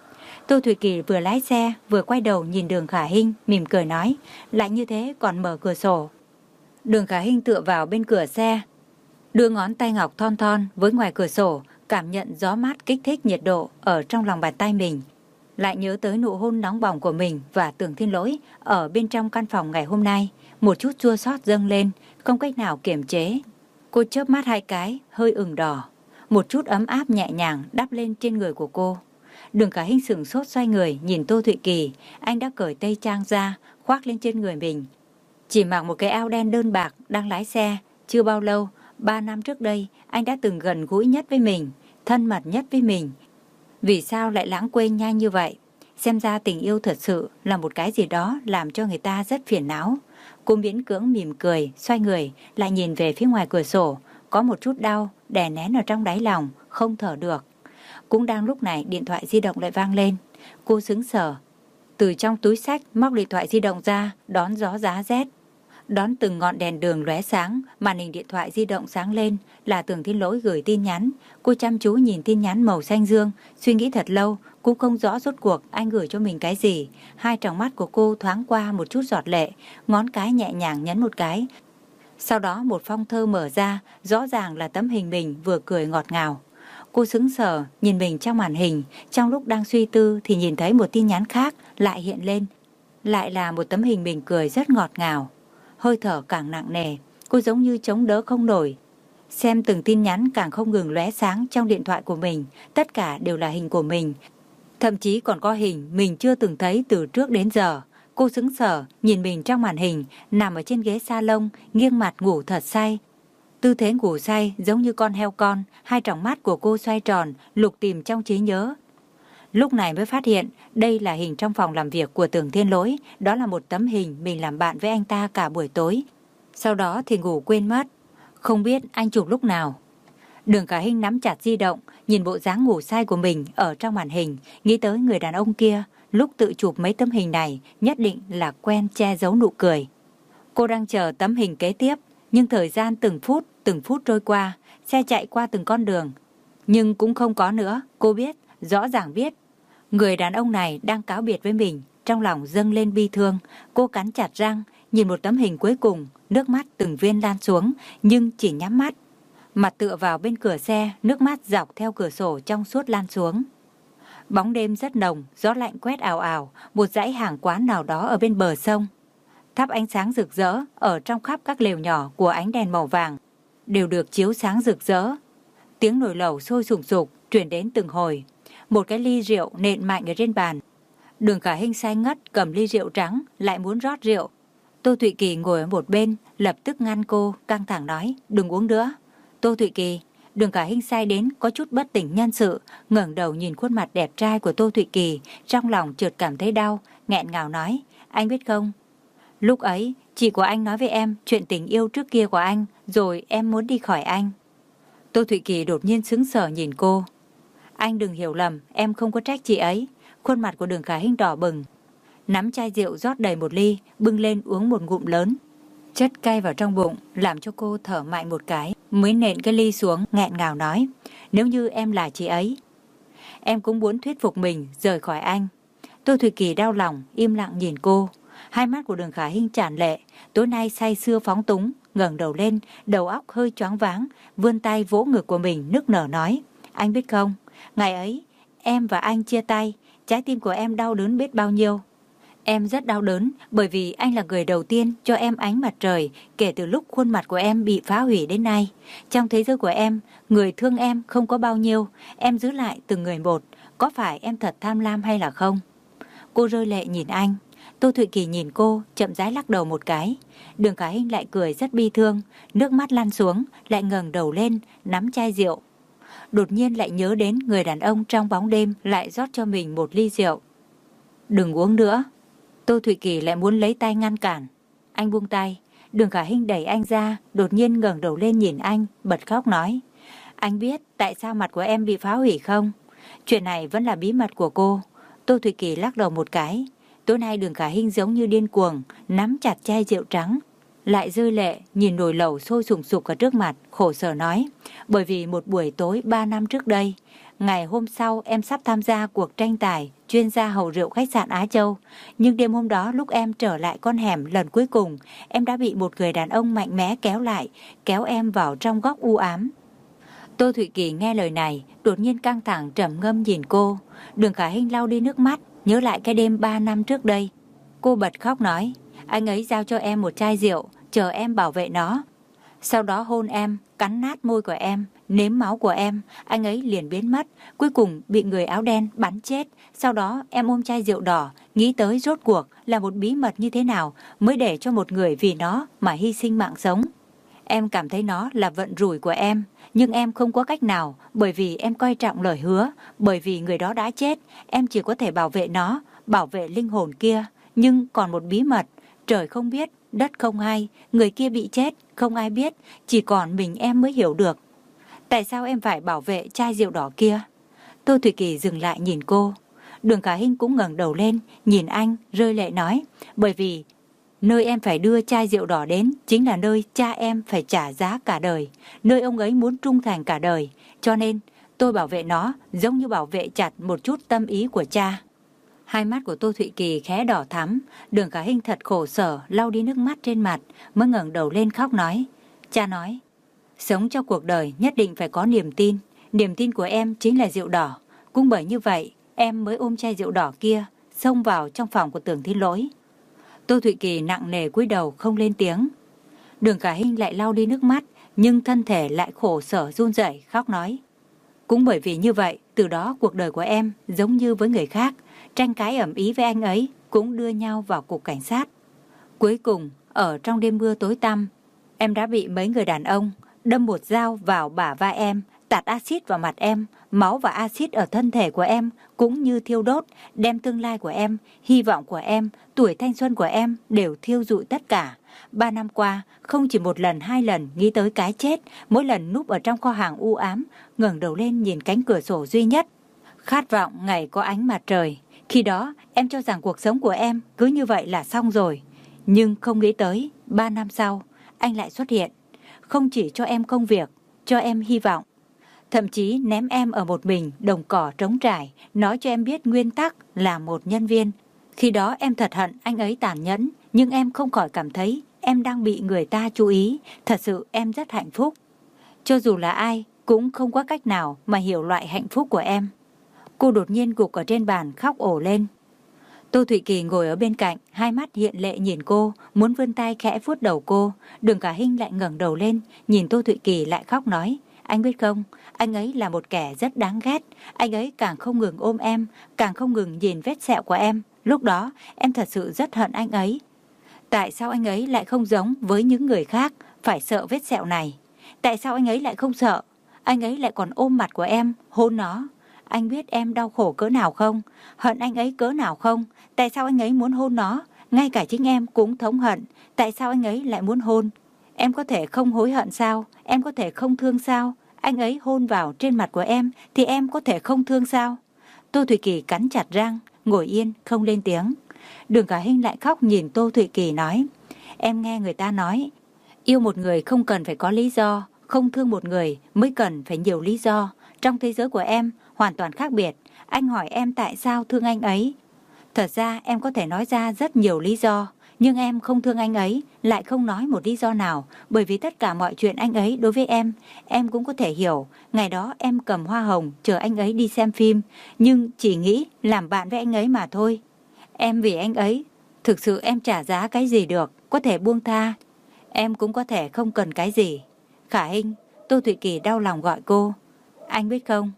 Tô Thụy Kỳ vừa lái xe vừa quay đầu nhìn Đường Khả Hinh, mỉm cười nói, lạnh như thế còn mở cửa sổ. Đường Khả Hinh tựa vào bên cửa xe, đưa ngón tay ngọc thon thon với ngoài cửa sổ, cảm nhận gió mát kích thích nhiệt độ ở trong lòng bàn tay mình. Lại nhớ tới nụ hôn nóng bỏng của mình và Tưởng Thiên Lỗi ở bên trong căn phòng ngày hôm nay, một chút chua xót dâng lên, không cách nào kiềm chế. Cô chớp mắt hai cái, hơi ửng đỏ. Một chút ấm áp nhẹ nhàng đắp lên trên người của cô. Đường Khả Hinh sửng sốt xoay người nhìn Tô Thụy Kỳ, anh đã cởi tây trang ra, khoác lên trên người mình. Chỉ mặc một cái áo đen đơn bạc đang lái xe, chưa bao lâu, ba năm trước đây, anh đã từng gần gũi nhất với mình, thân mật nhất với mình. Vì sao lại lãng quên nhanh như vậy? Xem ra tình yêu thật sự là một cái gì đó làm cho người ta rất phiền não. Cô miễn cưỡng mỉm cười, xoay người, lại nhìn về phía ngoài cửa sổ, có một chút đau, đè nén ở trong đáy lòng, không thở được. Cũng đang lúc này điện thoại di động lại vang lên. Cô sững sờ, từ trong túi xách móc điện thoại di động ra, đón gió giá rét. Đón từng ngọn đèn đường lóe sáng, màn hình điện thoại di động sáng lên, là Tưởng Thiên Lỗi gửi tin nhắn. Cô chăm chú nhìn tin nhắn màu xanh dương, suy nghĩ thật lâu, cũng không rõ rốt cuộc anh gửi cho mình cái gì. Hai tròng mắt của cô thoáng qua một chút giọt lệ, ngón cái nhẹ nhàng nhấn một cái. Sau đó một phong thơ mở ra, rõ ràng là tấm hình mình vừa cười ngọt ngào. Cô sững sờ nhìn mình trong màn hình, trong lúc đang suy tư thì nhìn thấy một tin nhắn khác lại hiện lên. Lại là một tấm hình mình cười rất ngọt ngào. Hơi thở càng nặng nề, cô giống như chống đỡ không nổi. Xem từng tin nhắn càng không ngừng lóe sáng trong điện thoại của mình, tất cả đều là hình của mình. Thậm chí còn có hình mình chưa từng thấy từ trước đến giờ. Cô sững sờ nhìn mình trong màn hình, nằm ở trên ghế salon, nghiêng mặt ngủ thật say. Tư thế ngủ say giống như con heo con, hai tròng mắt của cô xoay tròn, lục tìm trong trí nhớ. Lúc này mới phát hiện đây là hình trong phòng làm việc của Tưởng Thiên Lỗi, đó là một tấm hình mình làm bạn với anh ta cả buổi tối. Sau đó thì ngủ quên mất, không biết anh chụp lúc nào. Đường Khả Hinh nắm chặt di động, nhìn bộ dáng ngủ say của mình ở trong màn hình, nghĩ tới người đàn ông kia, lúc tự chụp mấy tấm hình này nhất định là quen che giấu nụ cười. Cô đang chờ tấm hình kế tiếp, nhưng thời gian từng phút, từng phút trôi qua, xe chạy qua từng con đường. Nhưng cũng không có nữa, cô biết, rõ ràng biết. Người đàn ông này đang cáo biệt với mình, trong lòng dâng lên bi thương. Cô cắn chặt răng, nhìn một tấm hình cuối cùng, nước mắt từng viên lan xuống, nhưng chỉ nhắm mắt. Mặt tựa vào bên cửa xe, nước mắt dọc theo cửa sổ trong suốt lan xuống. Bóng đêm rất nồng, gió lạnh quét ào ào, một dãy hàng quán nào đó ở bên bờ sông. Thắp ánh sáng rực rỡ ở trong khắp các lều nhỏ của ánh đèn màu vàng, đều được chiếu sáng rực rỡ. Tiếng nồi lẩu sôi sùng sục truyền đến từng hồi. Một cái ly rượu nện mạnh ở trên bàn. Đường Khả Hinh say ngất cầm ly rượu trắng, lại muốn rót rượu. Tô Thụy Kỳ ngồi ở một bên, lập tức ngăn cô, căng thẳng nói, đừng uống nữa. Tô Thụy Kỳ, Đường Khả Hinh say đến có chút bất tỉnh nhân sự, ngẩng đầu nhìn khuôn mặt đẹp trai của Tô Thụy Kỳ, trong lòng chợt cảm thấy đau, nghẹn ngào nói, anh biết không? Lúc ấy, chị của anh nói với em chuyện tình yêu trước kia của anh, rồi em muốn đi khỏi anh. Tô Thụy Kỳ đột nhiên sững sờ nhìn cô. Anh đừng hiểu lầm, em không có trách chị ấy. Khuôn mặt của Đường Khả Hinh đỏ bừng, nắm chai rượu rót đầy một ly, bưng lên uống một ngụm lớn. Chất cay vào trong bụng làm cho cô thở mạnh một cái, mới nện cái ly xuống, nghẹn ngào nói: nếu như em là chị ấy, em cũng muốn thuyết phục mình rời khỏi anh. Tô Thủy Kỳ đau lòng, im lặng nhìn cô. Hai mắt của Đường Khả Hinh tràn lệ, tối nay say sưa phóng túng, ngẩng đầu lên, đầu óc hơi choáng váng, vươn tay vỗ ngực của mình nức nở nói: anh biết không, ngày ấy em và anh chia tay, trái tim của em đau đớn biết bao nhiêu. Em rất đau đớn bởi vì anh là người đầu tiên cho em ánh mặt trời kể từ lúc khuôn mặt của em bị phá hủy đến nay. Trong thế giới của em, người thương em không có bao nhiêu, em giữ lại từng người một. Có phải em thật tham lam hay là không? Cô rơi lệ nhìn anh. Tô Thụy Kỳ nhìn cô, chậm rãi lắc đầu một cái. Đường Khả Hinh lại cười rất bi thương, nước mắt lăn xuống, lại ngẩng đầu lên, nắm chai rượu. Đột nhiên lại nhớ đến người đàn ông trong bóng đêm lại rót cho mình một ly rượu. Đừng uống nữa. Tô Thụy Kỳ lại muốn lấy tay ngăn cản. Anh buông tay. Đường Khả Hinh đẩy anh ra, đột nhiên ngẩng đầu lên nhìn anh, bật khóc nói: anh biết tại sao mặt của em bị phá hủy không? Chuyện này vẫn là bí mật của cô. Tô Thụy Kỳ lắc đầu một cái. Tối nay Đường Khả Hinh giống như điên cuồng, nắm chặt chai rượu trắng, lại rơi lệ nhìn nồi lẩu sôi sùng sục ở trước mặt, khổ sở nói: bởi vì một buổi tối ba năm trước đây, ngày hôm sau em sắp tham gia cuộc tranh tài chuyên gia hầu rượu khách sạn Á Châu. Nhưng đêm hôm đó lúc em trở lại con hẻm lần cuối cùng, em đã bị một người đàn ông mạnh mẽ kéo lại, kéo em vào trong góc u ám. Tô Thụy Kỳ nghe lời này, đột nhiên căng thẳng trầm ngâm nhìn cô. Đường Khả Hinh lau đi nước mắt, nhớ lại cái đêm ba năm trước đây. Cô bật khóc nói: anh ấy giao cho em một chai rượu, chờ em bảo vệ nó. Sau đó hôn em, cắn nát môi của em, nếm máu của em, anh ấy liền biến mất, cuối cùng bị người áo đen bắn chết. Sau đó em ôm chai rượu đỏ, nghĩ tới rốt cuộc là một bí mật như thế nào mới để cho một người vì nó mà hy sinh mạng sống. Em cảm thấy nó là vận rủi của em, nhưng em không có cách nào, bởi vì em coi trọng lời hứa, bởi vì người đó đã chết, em chỉ có thể bảo vệ nó, bảo vệ linh hồn kia. Nhưng còn một bí mật, trời không biết, đất không hay, người kia bị chết, không ai biết, chỉ còn mình em mới hiểu được. Tại sao em phải bảo vệ chai rượu đỏ kia? Tô Thủy Kỳ dừng lại nhìn cô. Đường Khả Hinh cũng ngẩng đầu lên, nhìn anh, rơi lệ nói: bởi vì nơi em phải đưa chai rượu đỏ đến chính là nơi cha em phải trả giá cả đời, nơi ông ấy muốn trung thành cả đời. Cho nên tôi bảo vệ nó giống như bảo vệ chặt một chút tâm ý của cha. Hai mắt của Tô Thụy Kỳ khẽ đỏ thắm. Đường Khả Hinh thật khổ sở, lau đi nước mắt trên mặt, mới ngẩng đầu lên khóc nói: cha nói, sống trong cuộc đời nhất định phải có niềm tin. Niềm tin của em chính là rượu đỏ. Cũng bởi như vậy, em mới ôm chai rượu đỏ kia, xông vào trong phòng của Tưởng Thiên Lỗi. Tô Thụy Kỳ nặng nề cúi đầu không lên tiếng. Đường Khả Hinh lại lau đi nước mắt, nhưng thân thể lại khổ sở run rẩy khóc nói: cũng bởi vì như vậy, từ đó cuộc đời của em giống như với người khác, tranh cãi ầm ĩ với anh ấy, cũng đưa nhau vào cục cảnh sát. Cuối cùng, ở trong đêm mưa tối tăm, em đã bị mấy người đàn ông đâm một dao vào bả vai em, tạt axit vào mặt em. Máu và axit ở thân thể của em cũng như thiêu đốt, đem tương lai của em, hy vọng của em, tuổi thanh xuân của em đều thiêu rụi tất cả. Ba năm qua, không chỉ một lần hai lần nghĩ tới cái chết, mỗi lần núp ở trong kho hàng u ám, ngẩng đầu lên nhìn cánh cửa sổ duy nhất, khát vọng ngày có ánh mặt trời. Khi đó, em cho rằng cuộc sống của em cứ như vậy là xong rồi. Nhưng không nghĩ tới, ba năm sau, anh lại xuất hiện. Không chỉ cho em công việc, cho em hy vọng. Thậm chí ném em ở một mình, đồng cỏ trống trải, nói cho em biết nguyên tắc là một nhân viên. Khi đó em thật hận anh ấy tàn nhẫn, nhưng em không khỏi cảm thấy em đang bị người ta chú ý. Thật sự em rất hạnh phúc. Cho dù là ai, cũng không có cách nào mà hiểu loại hạnh phúc của em. Cô đột nhiên gục ở trên bàn khóc ổ lên. Tô Thụy Kỳ ngồi ở bên cạnh, hai mắt hiện lệ nhìn cô, muốn vươn tay khẽ vuốt đầu cô. Đường Khả Hinh lại ngẩng đầu lên, nhìn Tô Thụy Kỳ lại khóc nói: anh biết không, anh ấy là một kẻ rất đáng ghét. Anh ấy càng không ngừng ôm em, càng không ngừng nhìn vết sẹo của em. Lúc đó em thật sự rất hận anh ấy. Tại sao anh ấy lại không giống với những người khác, phải sợ vết sẹo này? Tại sao anh ấy lại không sợ? Anh ấy lại còn ôm mặt của em, hôn nó. Anh biết em đau khổ cỡ nào không? Hận anh ấy cỡ nào không? Tại sao anh ấy muốn hôn nó? Ngay cả chính em cũng thống hận. Tại sao anh ấy lại muốn hôn? Em có thể không hối hận sao? Em có thể không thương sao? Anh ấy hôn vào trên mặt của em thì em có thể không thương sao? Tô Thụy Kỳ cắn chặt răng, ngồi yên không lên tiếng. Đường Khả Hinh lại khóc nhìn Tô Thụy Kỳ nói: Em nghe người ta nói, yêu một người không cần phải có lý do, không thương một người mới cần phải nhiều lý do. Trong thế giới của em, hoàn toàn khác biệt. Anh hỏi em tại sao thương anh ấy. Thật ra em có thể nói ra rất nhiều lý do, nhưng em không thương anh ấy lại không nói một lý do nào, bởi vì tất cả mọi chuyện anh ấy đối với em, em cũng có thể hiểu. Ngày đó em cầm hoa hồng chờ anh ấy đi xem phim, nhưng chỉ nghĩ làm bạn với anh ấy mà thôi. Em vì anh ấy, thực sự em trả giá cái gì được, có thể buông tha. Em cũng có thể không cần cái gì. Khả Hinh, Tô Thụy Kỳ đau lòng gọi cô. Anh biết không,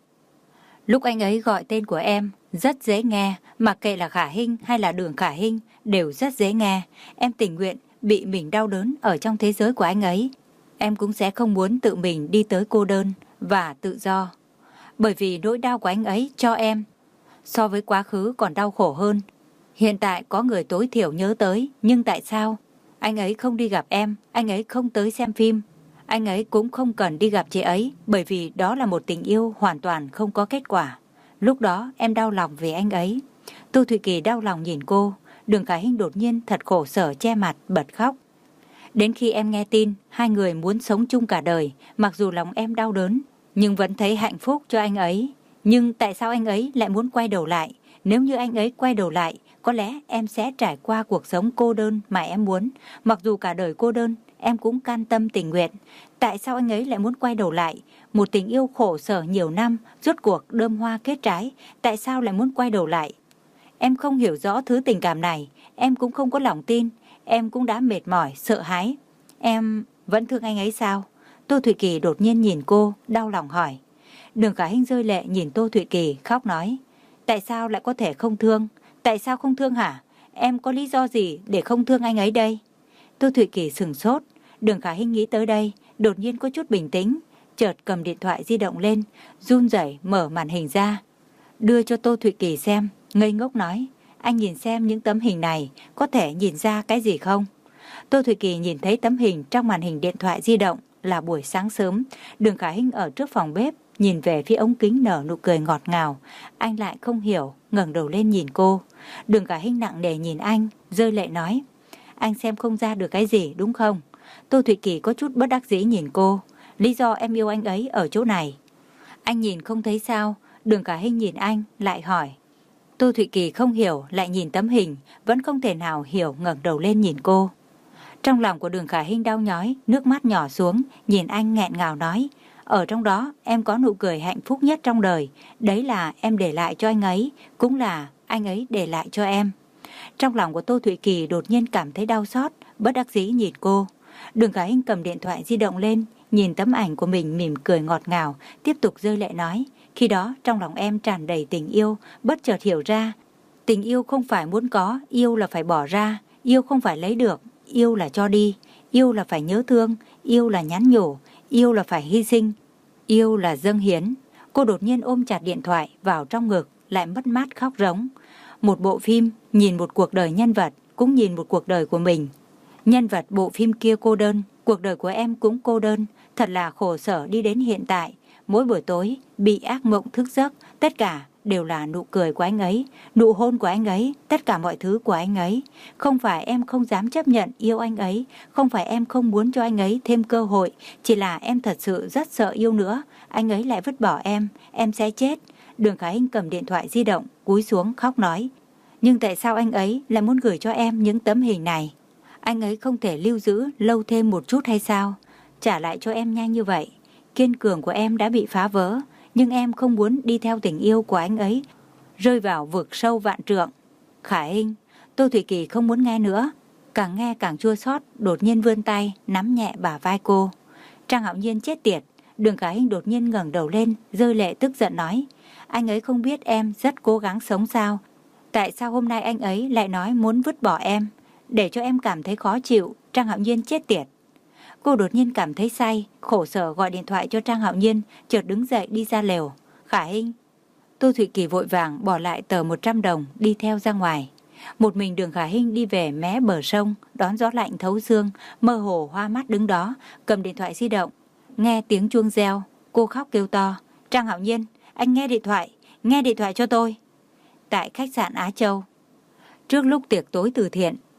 lúc anh ấy gọi tên của em rất dễ nghe, mặc kệ là Khả Hinh hay là Đường Khả Hinh đều rất dễ nghe. Em tình nguyện bị mình đau đớn ở trong thế giới của anh ấy. Em cũng sẽ không muốn tự mình đi tới cô đơn và tự do. Bởi vì nỗi đau của anh ấy cho em so với quá khứ còn đau khổ hơn. Hiện tại có người tối thiểu nhớ tới, nhưng tại sao anh ấy không đi gặp em, anh ấy không tới xem phim, anh ấy cũng không cần đi gặp chị ấy, bởi vì đó là một tình yêu hoàn toàn không có kết quả. Lúc đó em đau lòng vì anh ấy. Tô Thụy Kỳ đau lòng nhìn cô. Đường Khả Hinh đột nhiên thật khổ sở che mặt bật khóc. Đến khi em nghe tin hai người muốn sống chung cả đời, mặc dù lòng em đau đớn nhưng vẫn thấy hạnh phúc cho anh ấy. Nhưng tại sao anh ấy lại muốn quay đầu lại? Nếu như anh ấy quay đầu lại, có lẽ em sẽ trải qua cuộc sống cô đơn mà em muốn. Mặc dù cả đời cô đơn, em cũng can tâm tình nguyện. Tại sao anh ấy lại muốn quay đầu lại? Một tình yêu khổ sở nhiều năm, rốt cuộc đơm hoa kết trái, tại sao lại muốn quay đầu lại? Em không hiểu rõ thứ tình cảm này, em cũng không có lòng tin, em cũng đã mệt mỏi, sợ hãi. Em vẫn thương anh ấy sao? Tô Thụy Kỳ đột nhiên nhìn cô, đau lòng hỏi. Đường Khả Hinh rơi lệ nhìn Tô Thụy Kỳ, khóc nói. Tại sao lại có thể không thương? Tại sao không thương hả? Em có lý do gì để không thương anh ấy đây? Tô Thụy Kỳ sừng sốt. Đường Khả Hinh nghĩ tới đây, đột nhiên có chút bình tĩnh, chợt cầm điện thoại di động lên, run rẩy mở màn hình ra, đưa cho Tô Thụy Kỳ xem, ngây ngốc nói, anh nhìn xem những tấm hình này, có thể nhìn ra cái gì không? Tô Thụy Kỳ nhìn thấy tấm hình trong màn hình điện thoại di động là buổi sáng sớm, Đường Khả Hinh ở trước phòng bếp, nhìn về phía ống kính nở nụ cười ngọt ngào. Anh lại không hiểu, ngẩng đầu lên nhìn cô. Đường Khả Hinh nặng nề nhìn anh, rơi lệ nói, anh xem không ra được cái gì đúng không? Tô Thụy Kỳ có chút bất đắc dĩ nhìn cô. Lý do em yêu anh ấy ở chỗ này. Anh nhìn không thấy sao? Đường Khả Hinh nhìn anh, lại hỏi. Tô Thụy Kỳ không hiểu, lại nhìn tấm hình, vẫn không thể nào hiểu, ngẩng đầu lên nhìn cô. Trong lòng của Đường Khả Hinh đau nhói, nước mắt nhỏ xuống, nhìn anh nghẹn ngào nói. Ở trong đó, em có nụ cười hạnh phúc nhất trong đời. Đấy là em để lại cho anh ấy, cũng là anh ấy để lại cho em. Trong lòng của Tô Thụy Kỳ đột nhiên cảm thấy đau xót, bất đắc dĩ nhìn cô. Đường Khả Hinh cầm điện thoại di động lên, nhìn tấm ảnh của mình mỉm cười ngọt ngào, tiếp tục rơi lệ nói. Khi đó trong lòng em tràn đầy tình yêu, bất chợt hiểu ra. Tình yêu không phải muốn có, yêu là phải bỏ ra. Yêu không phải lấy được, yêu là cho đi. Yêu là phải nhớ thương, yêu là nhắn nhủ, yêu là phải hy sinh, yêu là dâng hiến. Cô đột nhiên ôm chặt điện thoại vào trong ngực, lại mất mát khóc rống. Một bộ phim, nhìn một cuộc đời nhân vật, cũng nhìn một cuộc đời của mình. Nhân vật bộ phim kia cô đơn, cuộc đời của em cũng cô đơn, thật là khổ sở đi đến hiện tại. Mỗi buổi tối, bị ác mộng thức giấc, tất cả đều là nụ cười của anh ấy, nụ hôn của anh ấy, tất cả mọi thứ của anh ấy. Không phải em không dám chấp nhận yêu anh ấy, không phải em không muốn cho anh ấy thêm cơ hội, chỉ là em thật sự rất sợ yêu nữa, anh ấy lại vứt bỏ em, em sẽ chết. Đường Khả Hinh cầm điện thoại di động, cúi xuống khóc nói. Nhưng tại sao anh ấy lại muốn gửi cho em những tấm hình này? Anh ấy không thể lưu giữ lâu thêm một chút hay sao? Trả lại cho em nhanh như vậy. Kiên cường của em đã bị phá vỡ, nhưng em không muốn đi theo tình yêu của anh ấy, rơi vào vực sâu vạn trượng. Khả Hinh, Tô Thụy Kỳ không muốn nghe nữa, càng nghe càng chua xót, đột nhiên vươn tay, nắm nhẹ bả vai cô. Trang Hạo Nhiên chết tiệt. Đường Khả Hinh đột nhiên ngẩng đầu lên, rơi lệ tức giận nói. Anh ấy không biết em rất cố gắng sống sao? Tại sao hôm nay anh ấy lại nói muốn vứt bỏ em, để cho em cảm thấy khó chịu? Trang Hạo Nhiên chết tiệt. Cô đột nhiên cảm thấy say, khổ sở gọi điện thoại cho Trang Hạo Nhiên, chợt đứng dậy đi ra lều. Khả Hinh. Tô Thụy Kỳ vội vàng bỏ lại tờ một trăm đồng đi theo ra ngoài. Một mình Đường Khả Hinh đi về mé bờ sông, đón gió lạnh thấu xương, mơ hồ hoa mắt đứng đó, cầm điện thoại di động. Nghe tiếng chuông reo, cô khóc kêu to. Trang Hạo Nhiên, anh nghe điện thoại, nghe điện thoại cho tôi. Tại khách sạn Á Châu. Trước lúc tiệc tối từ thiện,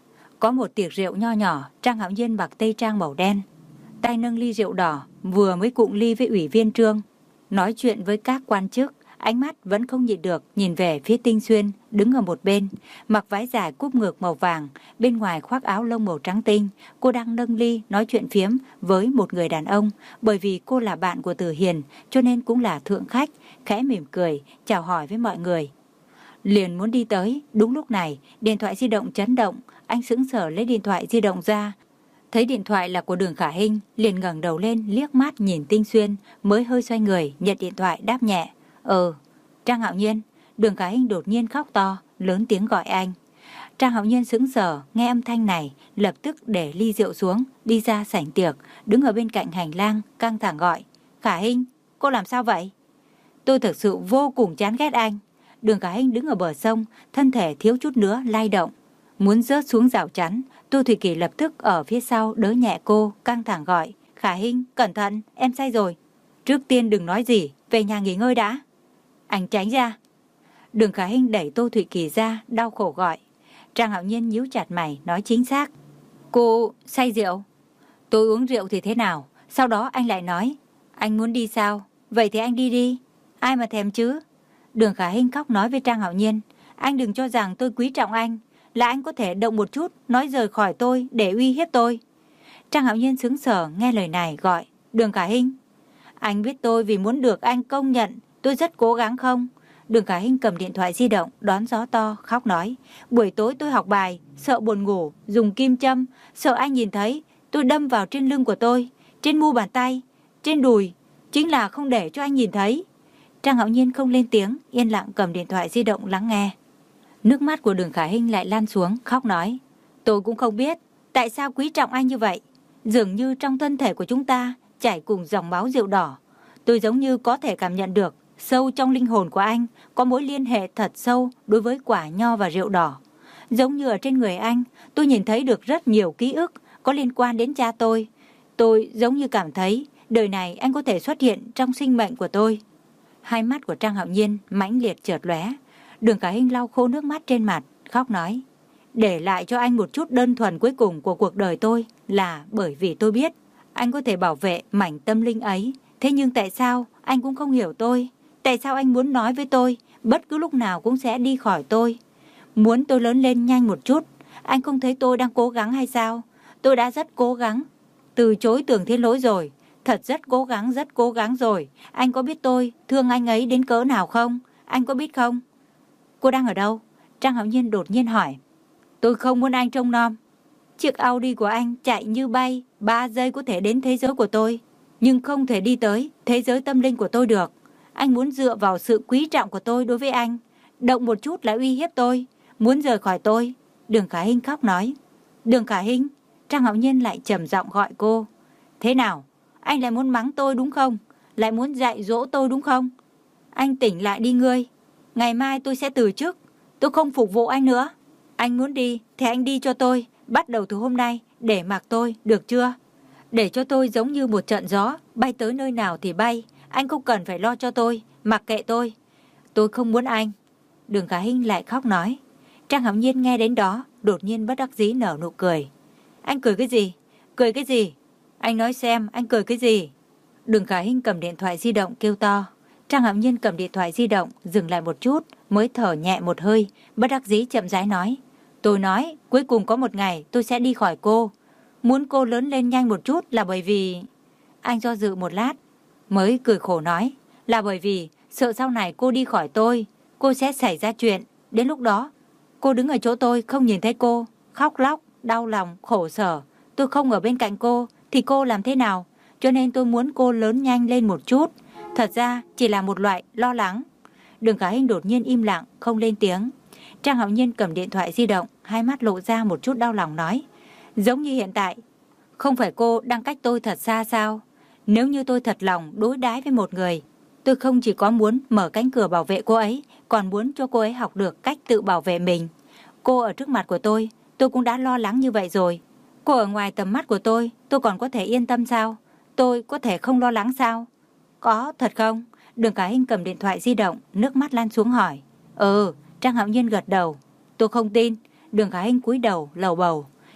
Có một tiệc rượu nho nhỏ, Trang Hạo Nhiên mặc tây trang màu đen, tay nâng ly rượu đỏ, vừa mới cụng ly với ủy viên Trương, nói chuyện với các quan chức, ánh mắt vẫn không nhịn được nhìn về phía Tinh Xuyên đứng ở một bên, mặc váy dài cúp ngược màu vàng, bên ngoài khoác áo lông màu trắng tinh. Cô đang nâng ly nói chuyện phiếm với một người đàn ông, bởi vì cô là bạn của Từ Hiền cho nên cũng là thượng khách, khẽ mỉm cười chào hỏi với mọi người. Liền muốn đi tới, đúng lúc này điện thoại di động chấn động, anh sững sờ lấy điện thoại di động ra. Thấy điện thoại là của Đường Khả Hinh, liền ngẩng đầu lên liếc mắt nhìn Tinh Xuyên, mới hơi xoay người nhận điện thoại đáp nhẹ. "Ừ, Trang Hạo Nhiên." Đường Khả Hinh đột nhiên khóc to, lớn tiếng gọi anh. Trang Hạo Nhiên sững sờ nghe âm thanh này, lập tức để ly rượu xuống, đi ra sảnh tiệc, đứng ở bên cạnh hành lang căng thẳng gọi. "Khả Hinh, cô làm sao vậy?" "Tôi thực sự vô cùng chán ghét anh." Đường Khả Hinh đứng ở bờ sông, thân thể thiếu chút nữa lay động, muốn rớt xuống rào chắn. Tô Thủy Kỳ lập tức ở phía sau đỡ nhẹ cô, căng thẳng gọi. "Khả Hinh, cẩn thận, em say rồi." "Trước tiên đừng nói gì, về nhà nghỉ ngơi đã." "Anh tránh ra." Đường Khả Hinh đẩy Tô Thủy Kỳ ra, đau khổ gọi. Trang Hạo Nhiên nhíu chặt mày, nói chính xác. "Cô say rượu?" "Tôi uống rượu thì thế nào?" Sau đó anh lại nói. "Anh muốn đi sao? Vậy thì anh đi đi. Ai mà thèm chứ." Đường Khả Hinh khóc nói với Trang Hạo Nhiên. "Anh đừng cho rằng tôi quý trọng anh, là anh có thể động một chút nói rời khỏi tôi để uy hiếp tôi." Trang Hạo Nhiên sững sờ nghe lời này gọi. "Đường Khả Hinh, anh biết tôi vì muốn được anh công nhận tôi rất cố gắng không?" Đường Khả Hinh cầm điện thoại di động đón gió to khóc nói. "Buổi tối tôi học bài, sợ buồn ngủ, dùng kim châm, sợ anh nhìn thấy, tôi đâm vào trên lưng của tôi, trên mu bàn tay, trên đùi, chính là không để cho anh nhìn thấy." Trang Hạo Nhiên không lên tiếng, yên lặng cầm điện thoại di động lắng nghe. Nước mắt của Đường Khả Hinh lại lan xuống, khóc nói. "Tôi cũng không biết tại sao quý trọng anh như vậy. Dường như trong thân thể của chúng ta chảy cùng dòng máu rượu đỏ. Tôi giống như có thể cảm nhận được sâu trong linh hồn của anh có mối liên hệ thật sâu đối với quả nho và rượu đỏ. Giống như ở trên người anh, tôi nhìn thấy được rất nhiều ký ức có liên quan đến cha tôi. Tôi giống như cảm thấy đời này anh có thể xuất hiện trong sinh mệnh của tôi." Hai mắt của Trang Hạo Nhiên mãnh liệt chợt lóe. Đường Khả Hinh lau khô nước mắt trên mặt, khóc nói. "Để lại cho anh một chút đơn thuần cuối cùng của cuộc đời tôi là bởi vì tôi biết anh có thể bảo vệ mảnh tâm linh ấy. Thế nhưng tại sao anh cũng không hiểu tôi? Tại sao anh muốn nói với tôi bất cứ lúc nào cũng sẽ đi khỏi tôi? Muốn tôi lớn lên nhanh một chút. Anh không thấy tôi đang cố gắng hay sao? Tôi đã rất cố gắng từ chối Tưởng Thiên Lỗi rồi. Thật rất cố gắng, rất cố gắng rồi. Anh có biết tôi thương anh ấy đến cỡ nào không? Anh có biết không?" "Cô đang ở đâu?" Trang Hạo Nhiên đột nhiên hỏi. "Tôi không muốn anh trông nom. Chiếc Audi của anh chạy như bay, ba giây có thể đến thế giới của tôi, nhưng không thể đi tới thế giới tâm linh của tôi được. Anh muốn dựa vào sự quý trọng của tôi đối với anh, động một chút là uy hiếp tôi, muốn rời khỏi tôi." Đường Khả Hinh khóc nói. "Đường Khả Hinh." Trang Hạo Nhiên lại trầm giọng gọi cô. "Thế nào? Anh lại muốn mắng tôi đúng không? Lại muốn dạy dỗ tôi đúng không? Anh tỉnh lại đi ngươi. Ngày mai tôi sẽ từ chức. Tôi không phục vụ anh nữa. Anh muốn đi thì anh đi cho tôi. Bắt đầu từ hôm nay để mặc tôi, được chưa? Để cho tôi giống như một trận gió, bay tới nơi nào thì bay. Anh không cần phải lo cho tôi, mặc kệ tôi. Tôi không muốn anh." Đường Khả Hinh lại khóc nói. Trang Hạo Nhiên nghe đến đó, đột nhiên bất đắc dĩ nở nụ cười. "Anh cười cái gì? Cười cái gì? Anh nói xem, anh cười cái gì?" Đường Khả Hinh cầm điện thoại di động kêu to. Trang Hạo Nhiên cầm điện thoại di động, dừng lại một chút, mới thở nhẹ một hơi, bất đắc dĩ chậm rãi nói. "Tôi nói, cuối cùng có một ngày tôi sẽ đi khỏi cô. Muốn cô lớn lên nhanh một chút là bởi vì..." Anh do dự một lát, mới cười khổ nói. "Là bởi vì sợ sau này cô đi khỏi tôi, cô sẽ xảy ra chuyện. Đến lúc đó, cô đứng ở chỗ tôi không nhìn thấy cô, khóc lóc, đau lòng, khổ sở. Tôi không ở bên cạnh cô, thì cô làm thế nào? Cho nên tôi muốn cô lớn nhanh lên một chút. Thật ra chỉ là một loại lo lắng." Đường Khả Hinh đột nhiên im lặng, không lên tiếng. Trang Hạo Nhiên cầm điện thoại di động, hai mắt lộ ra một chút đau lòng nói. "Giống như hiện tại, không phải cô đang cách tôi thật xa sao? Nếu như tôi thật lòng đối đãi với một người, tôi không chỉ có muốn mở cánh cửa bảo vệ cô ấy, còn muốn cho cô ấy học được cách tự bảo vệ mình. Cô ở trước mặt của tôi, tôi cũng đã lo lắng như vậy rồi. Cô ở ngoài tầm mắt của tôi, tôi còn có thể yên tâm sao? Tôi có thể không lo lắng sao?" "Có, thật không?" Đường Khả Hinh cầm điện thoại di động, nước mắt lan xuống hỏi. "Ừ." Trang Hạo Nhiên gật đầu. "Tôi không tin." Đường Khả Hinh cúi đầu lầu bầu.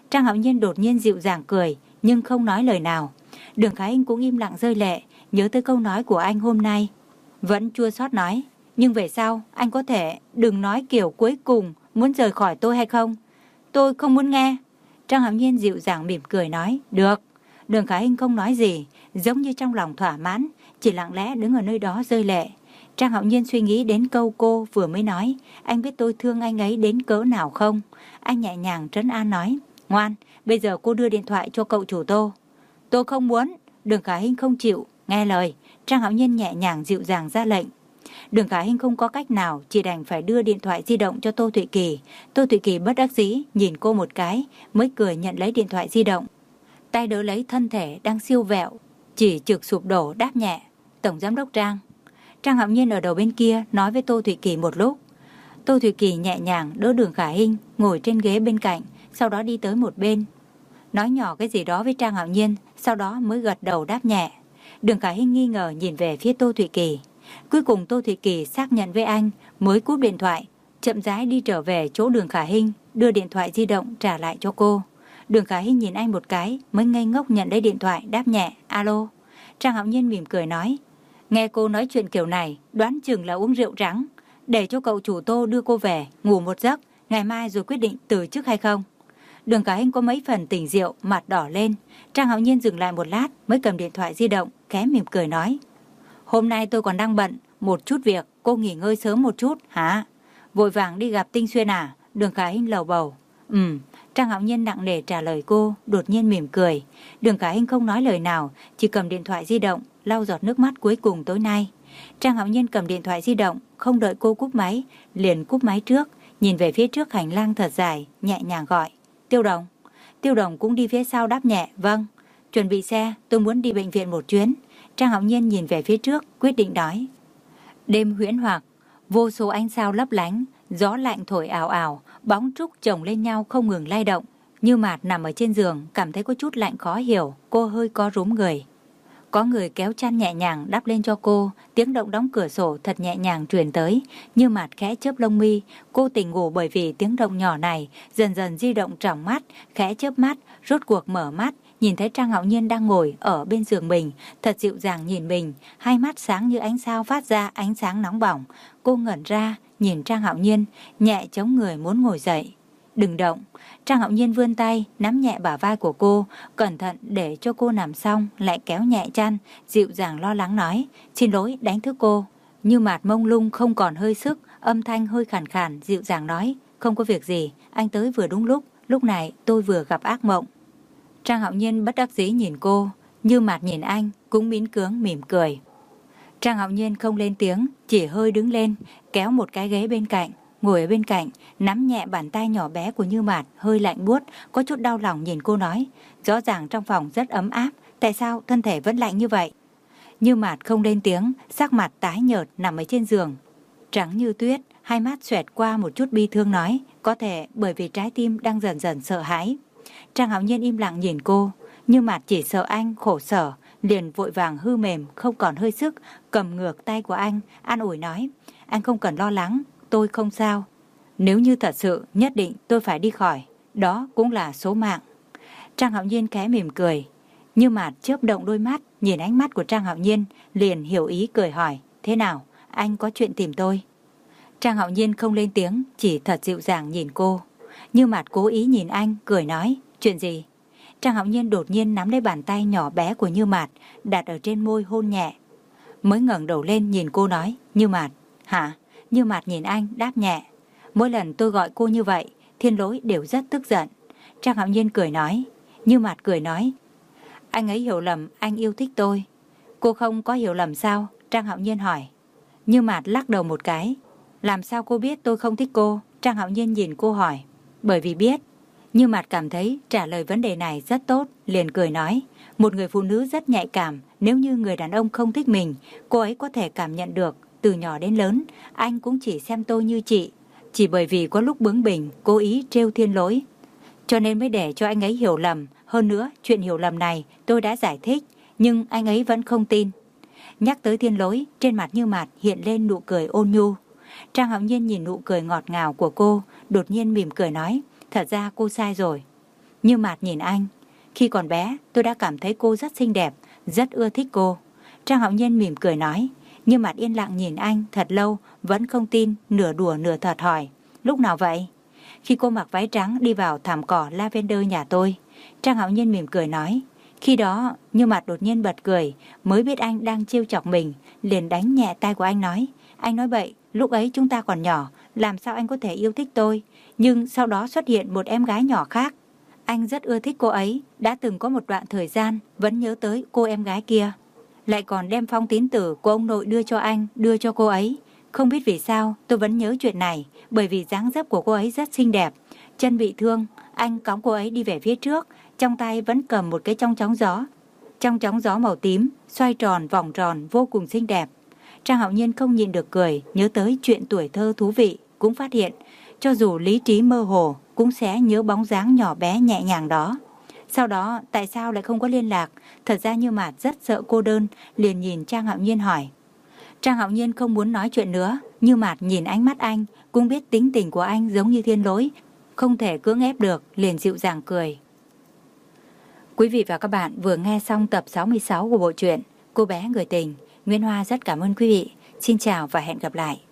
Trang Hạo Nhiên đột nhiên dịu dàng cười, nhưng không nói lời nào. Đường Khải Hinh cũng im lặng rơi lệ, nhớ tới câu nói của anh hôm nay. Vẫn chua xót nói, nhưng về sau anh có thể đừng nói kiểu cuối cùng muốn rời khỏi tôi hay không? Tôi không muốn nghe. Trang Hạo Nhiên dịu dàng mỉm cười nói, được. Đường Khải Hinh không nói gì, giống như trong lòng thỏa mãn, chỉ lặng lẽ đứng ở nơi đó rơi lệ. Trang Hạo Nhiên suy nghĩ đến câu cô vừa mới nói, anh biết tôi thương anh ấy đến cỡ nào không? Anh nhẹ nhàng trấn an nói, ngoan, bây giờ cô đưa điện thoại cho cậu chủ Tô. Tôi không muốn. Đường Khải Hinh không chịu nghe lời. Trang Hạo Nhiên nhẹ nhàng dịu dàng ra lệnh. Đường Khải Hinh không có cách nào, chỉ đành phải đưa điện thoại di động cho Tô Thụy Kỳ. Tô Thụy Kỳ bất đắc dĩ nhìn cô một cái, mới cười nhận lấy điện thoại di động. Tay đỡ lấy thân thể đang siêu vẹo, chỉ trực sụp đổ đáp nhẹ, Tổng Giám đốc Trang. Trang Hạo Nhiên ở đầu bên kia nói với Tô Thụy Kỳ một lúc. Tô Thụy Kỳ nhẹ nhàng đỡ Đường Khải Hinh ngồi trên ghế bên cạnh, sau đó đi tới một bên, nói nhỏ cái gì đó với Trang Hạo Nhiên, sau đó mới gật đầu đáp nhẹ. Đường Khải Hinh nghi ngờ nhìn về phía Tô Thụy Kỳ. Cuối cùng Tô Thụy Kỳ xác nhận với anh, mới cúp điện thoại, chậm rãi đi trở về chỗ Đường Khải Hinh, đưa điện thoại di động trả lại cho cô. Đường Khải Hinh nhìn anh một cái, mới ngây ngốc nhận lấy điện thoại đáp nhẹ, alo. Trang Hạo Nhiên mỉm cười nói, nghe cô nói chuyện kiểu này, đoán chừng là uống rượu trắng. Để cho cậu chủ Tô đưa cô về, ngủ một giấc, ngày mai rồi quyết định từ chức hay không. Đường Khải Hinh có mấy phần tỉnh rượu, mặt đỏ lên. Trang Hạo Nhiên dừng lại một lát, mới cầm điện thoại di động, khẽ mỉm cười nói, hôm nay tôi còn đang bận, một chút việc, cô nghỉ ngơi sớm một chút, hả? Vội vàng đi gặp Tinh Xuyên à? Đường Khải Hinh lầu bầu. Ừm. Trang Hạo Nhiên nặng nề trả lời cô, đột nhiên mỉm cười. Đường Khải Hinh không nói lời nào, chỉ cầm điện thoại di động, lau giọt nước mắt cuối cùng tối nay. Trang Hạo Nhiên cầm điện thoại di động, không đợi cô cúp máy, liền cúp máy trước, nhìn về phía trước hành lang thật dài, nhẹ nhàng gọi, Tiêu Đồng. Tiêu Đồng cũng đi phía sau đáp nhẹ, vâng. Chuẩn bị xe, tôi muốn đi bệnh viện một chuyến. Trang Hạo Nhiên nhìn về phía trước, quyết định nói. Đêm huyễn hoặc, vô số ánh sao lấp lánh, gió lạnh thổi ảo ảo, bóng trúc chồng lên nhau không ngừng lay động. Như Mạt nằm ở trên giường, cảm thấy có chút lạnh khó hiểu, cô hơi co rúm người. Có người kéo chăn nhẹ nhàng đắp lên cho cô, tiếng động đóng cửa sổ thật nhẹ nhàng truyền tới. Như Mạt khẽ chớp lông mi, cô tỉnh ngủ bởi vì tiếng động nhỏ này, dần dần di động trong mắt, khẽ chớp mắt, rốt cuộc mở mắt, nhìn thấy Trang Hạo Nhiên đang ngồi ở bên giường mình, thật dịu dàng nhìn mình, hai mắt sáng như ánh sao phát ra ánh sáng nóng bỏng. Cô ngẩn ra, nhìn Trang Hạo Nhiên, nhẹ chống người muốn ngồi dậy. Đừng động. Trang Hạo Nhiên vươn tay, nắm nhẹ bả vai của cô, cẩn thận để cho cô nằm xong, lại kéo nhẹ chăn, dịu dàng lo lắng nói, xin lỗi đánh thức cô. Như Mạt mông lung không còn hơi sức, âm thanh hơi khàn khàn, dịu dàng nói, không có việc gì, anh tới vừa đúng lúc, lúc này tôi vừa gặp ác mộng. Trang Hạo Nhiên bất đắc dĩ nhìn cô, Như Mạt nhìn anh, cũng miễn cưỡng mỉm cười. Trang Hạo Nhiên không lên tiếng, chỉ hơi đứng lên, kéo một cái ghế bên cạnh, ngồi ở bên cạnh, nắm nhẹ bàn tay nhỏ bé của Như Mạt, hơi lạnh buốt, có chút đau lòng nhìn cô nói, rõ ràng trong phòng rất ấm áp, tại sao thân thể vẫn lạnh như vậy? Như Mạt không lên tiếng, sắc mặt tái nhợt nằm ở trên giường, trắng như tuyết, hai mắt xoẹt qua một chút bi thương nói, có thể bởi vì trái tim đang dần dần sợ hãi. Trang Hạo Nhiên im lặng nhìn cô, Như Mạt chỉ sợ anh khổ sở, liền vội vàng hư mềm, không còn hơi sức, cầm ngược tay của anh, an ủi nói, anh không cần lo lắng, tôi không sao. Nếu như thật sự nhất định tôi phải đi khỏi, đó cũng là số mạng. Trang Hạo Nhiên khẽ mỉm cười. Như Mạt chớp động đôi mắt, nhìn ánh mắt của Trang Hạo Nhiên, liền hiểu ý cười hỏi, thế nào, anh có chuyện tìm tôi? Trang Hạo Nhiên không lên tiếng, chỉ thật dịu dàng nhìn cô. Như Mạt cố ý nhìn anh, cười nói, chuyện gì? Trang Hạo Nhiên đột nhiên nắm lấy bàn tay nhỏ bé của Như Mạt, đặt ở trên môi hôn nhẹ. Mới ngẩng đầu lên nhìn cô nói, Như Mạt, hả? Như Mạt nhìn anh, đáp nhẹ. Mỗi lần tôi gọi cô như vậy, Thiên Lỗi đều rất tức giận. Trang Hạo Nhiên cười nói. Như Mạt cười nói, anh ấy hiểu lầm anh yêu thích tôi. Cô không có hiểu lầm sao? Trang Hạo Nhiên hỏi. Như Mạt lắc đầu một cái. Làm sao cô biết tôi không thích cô? Trang Hạo Nhiên nhìn cô hỏi. Bởi vì biết. Như Mạt cảm thấy trả lời vấn đề này rất tốt, liền cười nói, một người phụ nữ rất nhạy cảm, nếu như người đàn ông không thích mình, cô ấy có thể cảm nhận được. Từ nhỏ đến lớn, anh cũng chỉ xem tôi như chị. Chỉ bởi vì có lúc bướng bỉnh, cố ý trêu Thiên Lỗi, cho nên mới để cho anh ấy hiểu lầm. Hơn nữa, chuyện hiểu lầm này tôi đã giải thích, nhưng anh ấy vẫn không tin. Nhắc tới Thiên Lỗi, trên mặt Như Mạt hiện lên nụ cười ôn nhu. Trang Hạo Nhiên nhìn nụ cười ngọt ngào của cô, đột nhiên mỉm cười nói, thật ra cô sai rồi. Như Mạt nhìn anh. Khi còn bé, tôi đã cảm thấy cô rất xinh đẹp, rất ưa thích cô. Trang Hạo Nhiên mỉm cười nói. Như Mạt yên lặng nhìn anh thật lâu, vẫn không tin, nửa đùa nửa thật hỏi. Lúc nào vậy? Khi cô mặc váy trắng đi vào thảm cỏ lavender nhà tôi. Trang Hạo Nhiên mỉm cười nói. Khi đó, Như Mạt đột nhiên bật cười, mới biết anh đang trêu chọc mình, liền đánh nhẹ tay của anh nói. Anh nói bậy, lúc ấy chúng ta còn nhỏ, làm sao anh có thể yêu thích tôi? Nhưng sau đó xuất hiện một em gái nhỏ khác. Anh rất ưa thích cô ấy, đã từng có một đoạn thời gian, vẫn nhớ tới cô em gái kia. Lại còn đem phong tín tử của ông nội đưa cho anh, đưa cho cô ấy. Không biết vì sao tôi vẫn nhớ chuyện này, bởi vì dáng dấp của cô ấy rất xinh đẹp. Chân bị thương, anh cõng cô ấy đi về phía trước, trong tay vẫn cầm một cái trong chóng gió. Trong chóng gió màu tím, xoay tròn vòng tròn vô cùng xinh đẹp. Trang Hạo Nhiên không nhịn được cười, nhớ tới chuyện tuổi thơ thú vị, cũng phát hiện, cho dù lý trí mơ hồ, cũng sẽ nhớ bóng dáng nhỏ bé nhẹ nhàng đó. Sau đó, tại sao lại không có liên lạc? Thật ra Như Mạt rất sợ cô đơn, liền nhìn Trang Hạo Nhiên hỏi. Trang Hạo Nhiên không muốn nói chuyện nữa, Như Mạt nhìn ánh mắt anh, cũng biết tính tình của anh giống như thiên lối, không thể cưỡng ép được, liền dịu dàng cười. Quý vị và các bạn vừa nghe xong tập sáu mươi sáu của bộ truyện Cô bé người tình. Nguyễn Hoa rất cảm ơn quý vị. Xin chào và hẹn gặp lại.